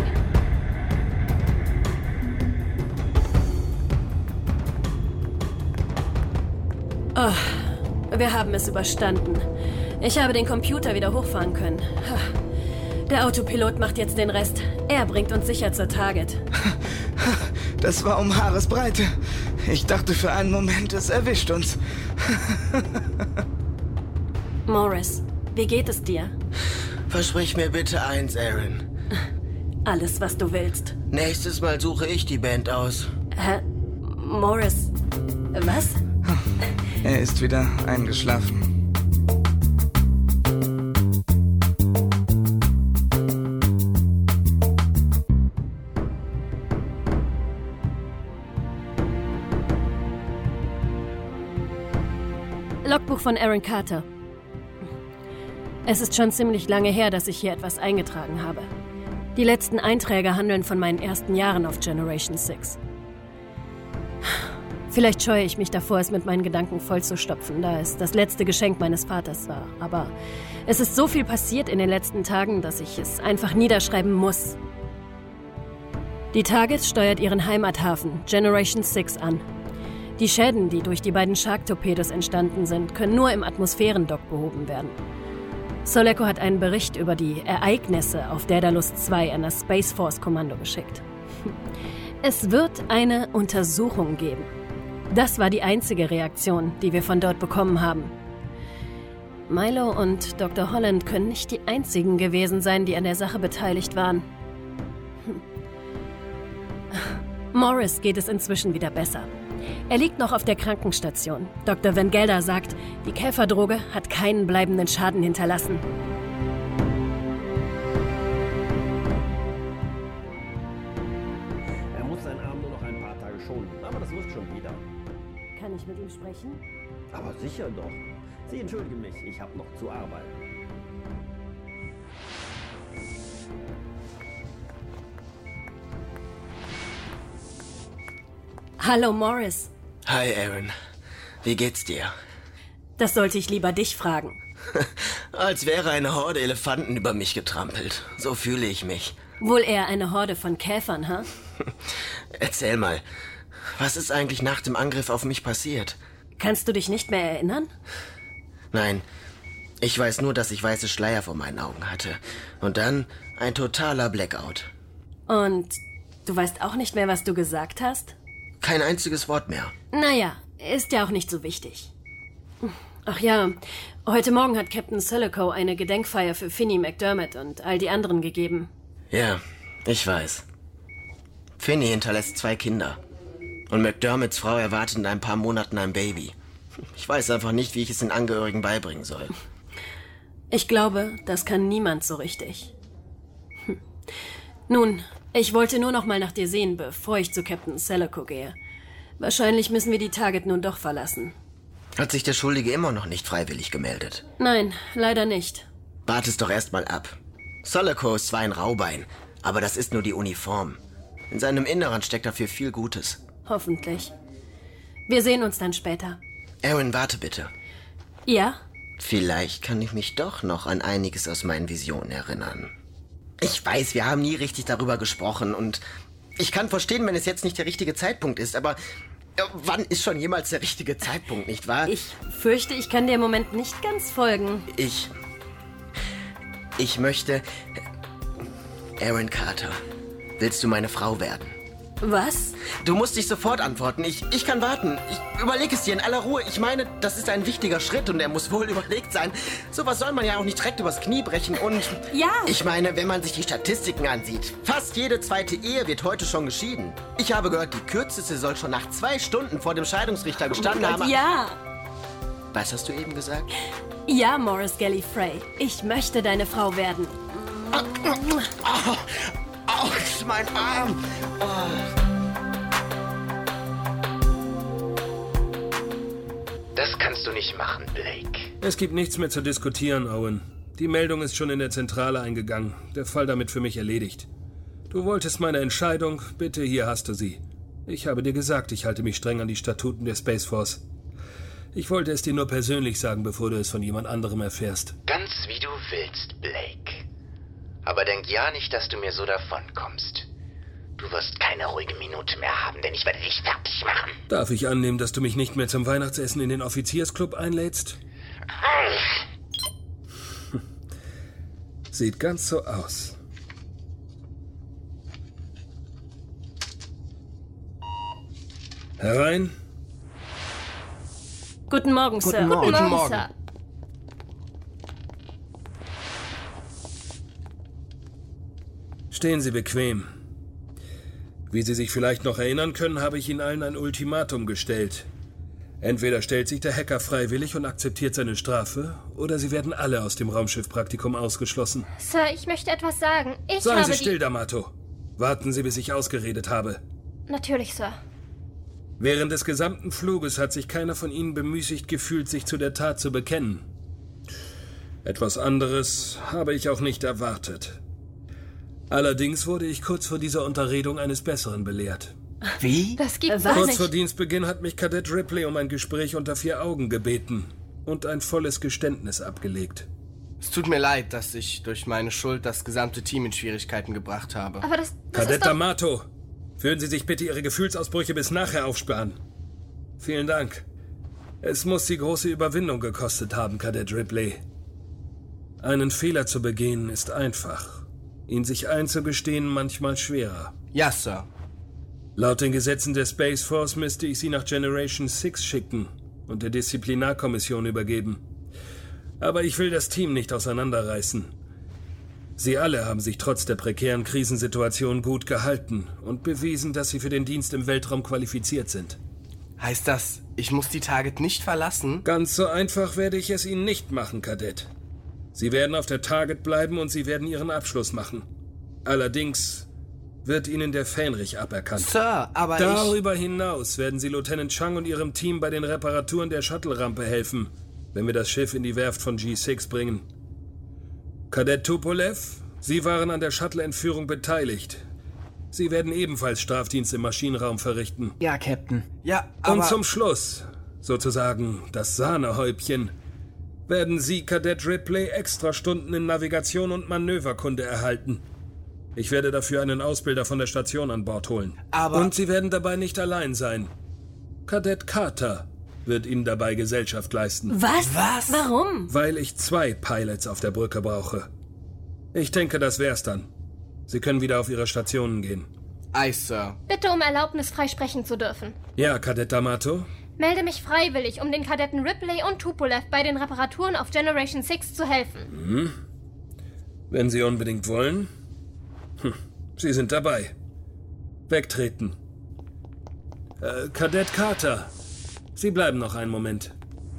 Oh, wir haben es überstanden. Ich habe den Computer wieder hochfahren können. Der Autopilot macht jetzt den Rest. Er bringt uns sicher zur Target. Das war um Haaresbreite. Ich dachte für einen Moment, es erwischt uns. Morris, wie geht es dir? Versprich mir bitte eins, Erin. Alles, was du willst. Nächstes Mal suche ich die Band aus. Hä? Morris, was? Er ist wieder eingeschlafen. Logbuch von Aaron Carter. Es ist schon ziemlich lange her, dass ich hier etwas eingetragen habe. Die letzten Einträge handeln von meinen ersten Jahren auf Generation six. Vielleicht scheue ich mich davor, es mit meinen Gedanken vollzustopfen, da es das letzte Geschenk meines Vaters war. Aber es ist so viel passiert in den letzten Tagen, dass ich es einfach niederschreiben muss. Die Target steuert ihren Heimathafen, Generation six, an. Die Schäden, die durch die beiden Shark-Torpedos entstanden sind, können nur im Atmosphärendock behoben werden. Soleco hat einen Bericht über die Ereignisse auf Daedalus zwei an das Space Force Kommando geschickt. Es wird eine Untersuchung geben. Das war die einzige Reaktion, die wir von dort bekommen haben. Milo und Doktor Holland können nicht die einzigen gewesen sein, die an der Sache beteiligt waren. Hm. Morris geht es inzwischen wieder besser. Er liegt noch auf der Krankenstation. Doktor Van Gelder sagt, die Käferdroge hat keinen bleibenden Schaden hinterlassen. Er muss seinen Arm nur noch ein paar Tage schonen, aber das wird schon wieder. Kann ich mit ihm sprechen? Aber sicher doch. Sie entschuldigen mich, ich habe noch zu arbeiten. Hallo, Morris. Hi, Aaron. Wie geht's dir? Das sollte ich lieber dich fragen. Als wäre eine Horde Elefanten über mich getrampelt. So fühle ich mich. Wohl eher eine Horde von Käfern, ha? Huh? Erzähl mal, was ist eigentlich nach dem Angriff auf mich passiert? Kannst du dich nicht mehr erinnern? Nein, ich weiß nur, dass ich weiße Schleier vor meinen Augen hatte. Und dann ein totaler Blackout. Und du weißt auch nicht mehr, was du gesagt hast? Kein einziges Wort mehr. Naja, ist ja auch nicht so wichtig. Ach ja, heute Morgen hat Captain Soleco eine Gedenkfeier für Finney McDermott und all die anderen gegeben. Ja, ich weiß. Finney hinterlässt zwei Kinder. Und McDermotts Frau erwartet in ein paar Monaten ein Baby. Ich weiß einfach nicht, wie ich es den Angehörigen beibringen soll. Ich glaube, das kann niemand so richtig. Hm. Nun, ich wollte nur noch mal nach dir sehen, bevor ich zu Captain Soleco gehe. Wahrscheinlich müssen wir die Target nun doch verlassen. Hat sich der Schuldige immer noch nicht freiwillig gemeldet? Nein, leider nicht. Wart es doch erst mal ab. Soleco ist zwar ein Raubein, aber das ist nur die Uniform. In seinem Inneren steckt dafür viel Gutes. Hoffentlich. Wir sehen uns dann später. Aaron, warte bitte. Ja? Vielleicht kann ich mich doch noch an einiges aus meinen Visionen erinnern. Ich weiß, wir haben nie richtig darüber gesprochen und ich kann verstehen, wenn es jetzt nicht der richtige Zeitpunkt ist, aber wann ist schon jemals der richtige Zeitpunkt, nicht wahr? Ich fürchte, ich kann dir im Moment nicht ganz folgen. Ich... Ich möchte... Aaron Carter, willst du meine Frau werden? Was? Du musst dich sofort antworten. Ich, ich kann warten. Ich überlege es dir in aller Ruhe. Ich meine, das ist ein wichtiger Schritt und er muss wohl überlegt sein. Sowas soll man ja auch nicht direkt übers Knie brechen und... Ja! Ich meine, wenn man sich die Statistiken ansieht, fast jede zweite Ehe wird heute schon geschieden. Ich habe gehört, die kürzeste soll schon nach zwei Stunden vor dem Scheidungsrichter gestanden oh Gott, haben. Ja! Was hast du eben gesagt? Ja, Morris Gallifrey. Ich möchte deine Frau werden. Oh, oh, oh, mein Arm! Oh. Das kannst du nicht machen, Blake. Es gibt nichts mehr zu diskutieren, Owen. Die Meldung ist schon in der Zentrale eingegangen. Der Fall damit für mich erledigt. Du wolltest meine Entscheidung, bitte, hier hast du sie. Ich habe dir gesagt, ich halte mich streng an die Statuten der Space Force. Ich wollte es dir nur persönlich sagen, bevor du es von jemand anderem erfährst. Ganz wie du willst, Blake. Aber denk ja nicht, dass du mir so davonkommst. Du wirst keine ruhige Minute mehr haben, denn ich werde dich fertig machen. Darf ich annehmen, dass du mich nicht mehr zum Weihnachtsessen in den Offiziersclub einlädst? Sieht ganz so aus. Herein. Guten Morgen, Sir. Guten Morgen, Guten Morgen. Sir. Stehen Sie bequem. Wie Sie sich vielleicht noch erinnern können, habe ich Ihnen allen ein Ultimatum gestellt. Entweder stellt sich der Hacker freiwillig und akzeptiert seine Strafe, oder Sie werden alle aus dem Raumschiffpraktikum ausgeschlossen. Sir, ich möchte etwas sagen. Ich Seien habe Sie still, die... D'Amato. Warten Sie, bis ich ausgeredet habe. Natürlich, Sir. Während des gesamten Fluges hat sich keiner von ihnen bemüßigt gefühlt, sich zu der Tat zu bekennen. Etwas anderes habe ich auch nicht erwartet. Allerdings wurde ich kurz vor dieser Unterredung eines Besseren belehrt. Wie? Das gibt's Kurz nicht. vor Dienstbeginn hat mich Kadett Ripley um ein Gespräch unter vier Augen gebeten und ein volles Geständnis abgelegt. Es tut mir leid, dass ich durch meine Schuld das gesamte Team in Schwierigkeiten gebracht habe. Aber das, das Kadett ist doch... D'Amato, führen Sie sich bitte Ihre Gefühlsausbrüche bis nachher aufsparen. Vielen Dank. Es muss Sie große Überwindung gekostet haben, Kadett Ripley. Einen Fehler zu begehen ist einfach. Ihn sich einzugestehen manchmal schwerer. Ja, Sir. Laut den Gesetzen der Space Force müsste ich Sie nach Generation sechs schicken und der Disziplinarkommission übergeben. Aber ich will das Team nicht auseinanderreißen. Sie alle haben sich trotz der prekären Krisensituation gut gehalten und bewiesen, dass sie für den Dienst im Weltraum qualifiziert sind. Heißt das, ich muss die Target nicht verlassen? Ganz so einfach werde ich es Ihnen nicht machen, Kadett. Sie werden auf der Target bleiben und Sie werden Ihren Abschluss machen. Allerdings wird Ihnen der Fähnrich aberkannt. Sir, aber Darüber ich... hinaus werden Sie Lieutenant Chang und Ihrem Team bei den Reparaturen der Shuttle-Rampe helfen, wenn wir das Schiff in die Werft von G sechs bringen. Kadett Tupolev, Sie waren an der Shuttle-Entführung beteiligt. Sie werden ebenfalls Strafdienst im Maschinenraum verrichten. Ja, Captain. Ja, aber... Und zum Schluss, sozusagen das Sahnehäubchen, werden Sie, Kadett Ripley, extra Stunden in Navigation und Manöverkunde erhalten. Ich werde dafür einen Ausbilder von der Station an Bord holen. Aber... Und Sie werden dabei nicht allein sein. Kadett Carter wird Ihnen dabei Gesellschaft leisten. Was? Was? Warum? Weil ich zwei Pilots auf der Brücke brauche. Ich denke, das wär's dann. Sie können wieder auf Ihre Stationen gehen. Aye, Sir. Bitte um Erlaubnis, frei sprechen zu dürfen. Ja, Kadett D'Amato? Melde mich freiwillig, um den Kadetten Ripley und Tupolev bei den Reparaturen auf Generation sechs zu helfen. Hm. Wenn Sie unbedingt wollen. Hm. Sie sind dabei. Wegtreten. Äh, Kadett Carter. Sie bleiben noch einen Moment.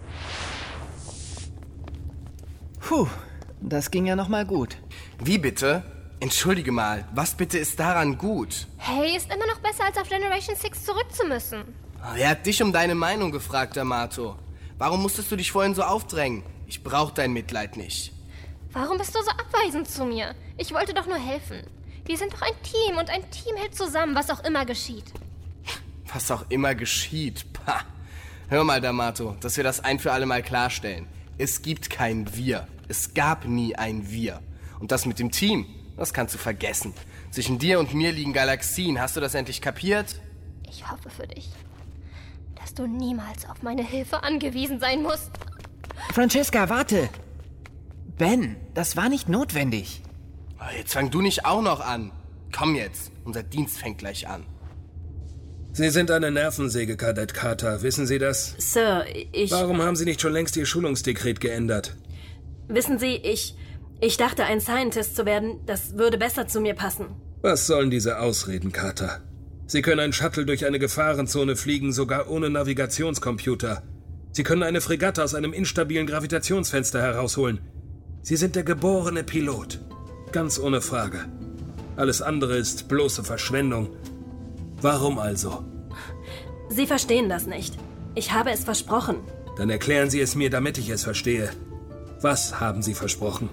Puh, das ging ja noch mal gut. Wie bitte? Entschuldige mal, was bitte ist daran gut? Hey, ist immer noch besser, als auf Generation sechs zurück zu müssen. Wer hat dich um deine Meinung gefragt, D'Amato? Warum musstest du dich vorhin so aufdrängen? Ich brauch dein Mitleid nicht. Warum bist du so abweisend zu mir? Ich wollte doch nur helfen. Wir sind doch ein Team und ein Team hält zusammen, was auch immer geschieht. Was auch immer geschieht, pah. Hör mal, D'Amato, dass wir das ein für alle Mal klarstellen. Es gibt kein Wir. Es gab nie ein Wir. Und das mit dem Team, das kannst du vergessen. Zwischen dir und mir liegen Galaxien. Hast du das endlich kapiert? Ich hoffe für dich, dass du niemals auf meine Hilfe angewiesen sein musst. Francesca, warte! Ben, das war nicht notwendig. Jetzt fang du nicht auch noch an. Komm jetzt, unser Dienst fängt gleich an. Sie sind eine Nervensäge, Kadett Carter. Wissen Sie das? Sir, ich... Warum haben Sie nicht schon längst Ihr Schulungsdekret geändert? Wissen Sie, ich... Ich dachte, ein Scientist zu werden, das würde besser zu mir passen. Was sollen diese Ausreden, Carter? Sie können ein Shuttle durch eine Gefahrenzone fliegen, sogar ohne Navigationscomputer. Sie können eine Fregatte aus einem instabilen Gravitationsfenster herausholen. Sie sind der geborene Pilot. Ganz ohne Frage. Alles andere ist bloße Verschwendung. Warum also? Sie verstehen das nicht. Ich habe es versprochen. Dann erklären Sie es mir, damit ich es verstehe. Was haben Sie versprochen?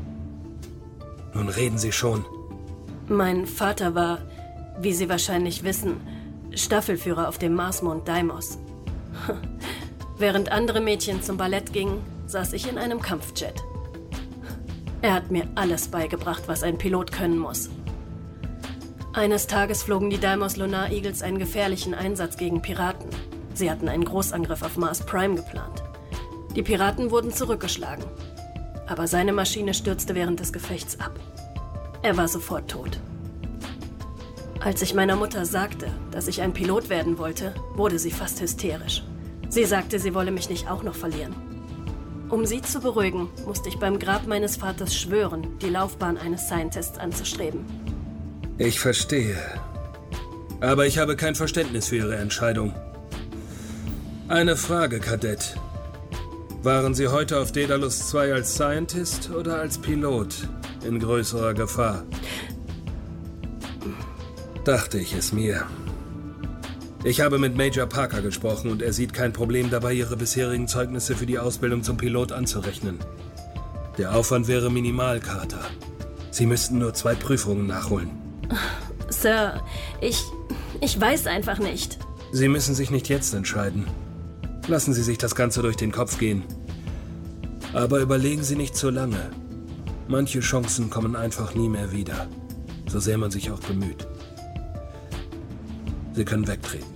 Nun reden Sie schon. Mein Vater war, wie Sie wahrscheinlich wissen, Staffelführer auf dem Marsmond Deimos. Während andere Mädchen zum Ballett gingen, saß ich in einem Kampfjet. Er hat mir alles beigebracht, was ein Pilot können muss. Eines Tages flogen die Deimos Lunar Eagles einen gefährlichen Einsatz gegen Piraten. Sie hatten einen Großangriff auf Mars Prime geplant. Die Piraten wurden zurückgeschlagen. Aber seine Maschine stürzte während des Gefechts ab. Er war sofort tot. Als ich meiner Mutter sagte, dass ich ein Pilot werden wollte, wurde sie fast hysterisch. Sie sagte, sie wolle mich nicht auch noch verlieren. Um sie zu beruhigen, musste ich beim Grab meines Vaters schwören, die Laufbahn eines Scientists anzustreben. Ich verstehe. Aber ich habe kein Verständnis für Ihre Entscheidung. Eine Frage, Kadett. Waren Sie heute auf Daedalus zwei als Scientist oder als Pilot in größerer Gefahr? Dachte ich es mir. Ich habe mit Major Parker gesprochen und er sieht kein Problem dabei, Ihre bisherigen Zeugnisse für die Ausbildung zum Pilot anzurechnen. Der Aufwand wäre minimal, Carter. Sie müssten nur zwei Prüfungen nachholen. Sir, ich... ich weiß einfach nicht. Sie müssen sich nicht jetzt entscheiden. Lassen Sie sich das Ganze durch den Kopf gehen. Aber überlegen Sie nicht zu lange. Manche Chancen kommen einfach nie mehr wieder, so sehr man sich auch bemüht. Sie können wegtreten.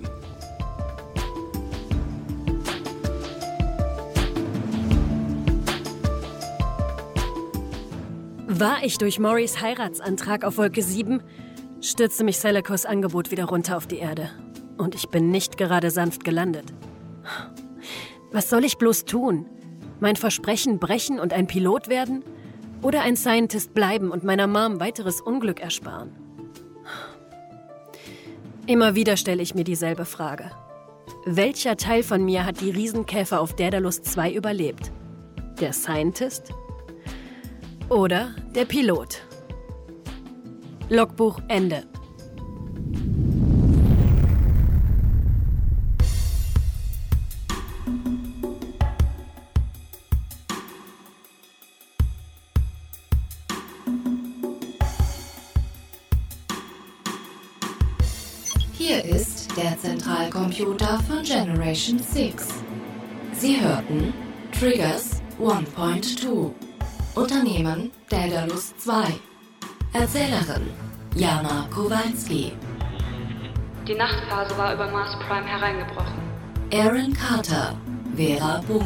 War ich durch Morris Heiratsantrag auf Wolke sieben, stürzte mich Sellecos Angebot wieder runter auf die Erde. Und ich bin nicht gerade sanft gelandet. Was soll ich bloß tun? Mein Versprechen brechen und ein Pilot werden? Oder ein Scientist bleiben und meiner Mom weiteres Unglück ersparen? Immer wieder stelle ich mir dieselbe Frage. Welcher Teil von mir hat die Riesenkäfer auf Daedalus zwei überlebt? Der Scientist? Oder der Pilot? Logbuch Ende. Hier ist der Zentralcomputer von Generation sechs. Sie hörten Triggers eins Punkt zwei. Unternehmen Daedalus zwei. Erzählerin Jana Kowalski. Die Nachtphase war über Mars Prime hereingebrochen. Aaron Carter, Vera Bunk.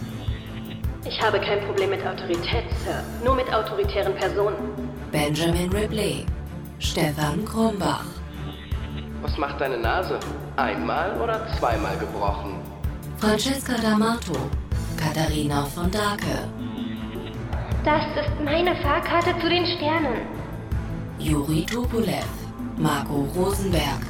Ich habe kein Problem mit Autorität, Sir. Nur mit autoritären Personen. Benjamin Ripley, Stefan Krombach. Was macht deine Nase? Einmal oder zweimal gebrochen? Francesca D'Amato, Katharina von Dake. Das ist meine Fahrkarte zu den Sternen. Juri Tupolev, Marco Rosenberg.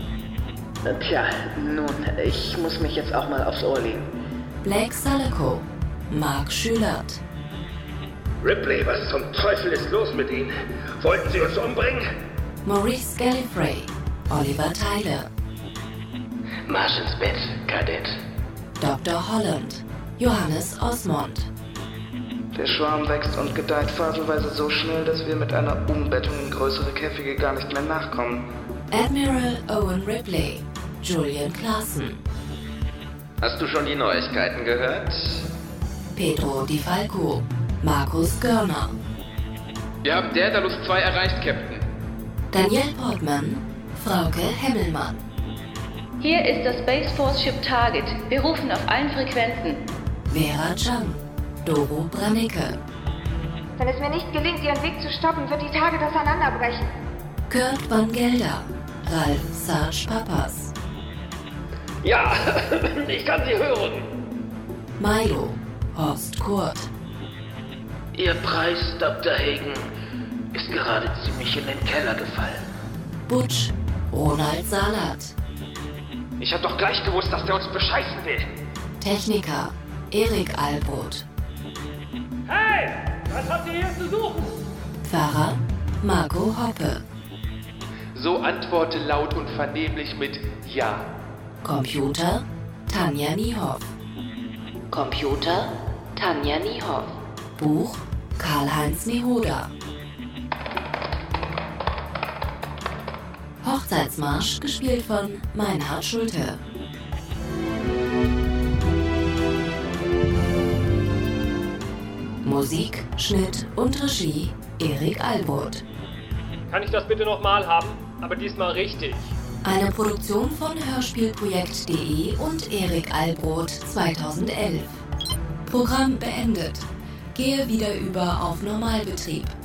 Tja, nun, ich muss mich jetzt auch mal aufs Ohr legen. Blake Saleko, Mark Schülert. Ripley, was zum Teufel ist los mit Ihnen? Wollten Sie uns umbringen? Maurice Gallifrey, Oliver Tyler. Marsch ins Bett, Kadett. Doktor Holland, Johannes Osmond. Der Schwarm wächst und gedeiht phasenweise so schnell, dass wir mit einer Umbettung in größere Käfige gar nicht mehr nachkommen. Admiral Owen Ripley, Julian Claassen. Hast du schon die Neuigkeiten gehört? Pedro Di Falco, Markus Görner. Wir haben Daedalus zwei erreicht, Captain. Danielle Portman, Frauke Hemmelmann. Hier ist das Space Force Ship Target. Wir rufen auf allen Frequenzen. Vera Chang, Doro Branicke. Wenn es mir nicht gelingt, ihren Weg zu stoppen, wird die Target auseinanderbrechen. Kurt Van Gelder, Ralf Sarge Papas. Ja, ich kann Sie hören. Milo, Horst Kurt. Ihr Preis, Doktor Hagen, ist gerade ziemlich in den Keller gefallen. Butch, Ronald Salat. Ich hab doch gleich gewusst, dass der uns bescheißen will. Techniker, Erik Albrot. Hey, was habt ihr hier zu suchen? Pfarrer, Marco Hoppe. So antworte laut und vernehmlich mit Ja. Computer, Tanja Niehoff. Computer, Tanja Niehoff. Buch, Karl-Heinz Nehoda. Hochzeitsmarsch, gespielt von Meinhard Schulte. Musik, Schnitt und Regie, Erik Albrot. Kann ich das bitte nochmal haben? Aber diesmal richtig. Eine Produktion von Hörspielprojekt punkt de und Erik Albrot zweitausendelf. Programm beendet. Gehe wieder über auf Normalbetrieb.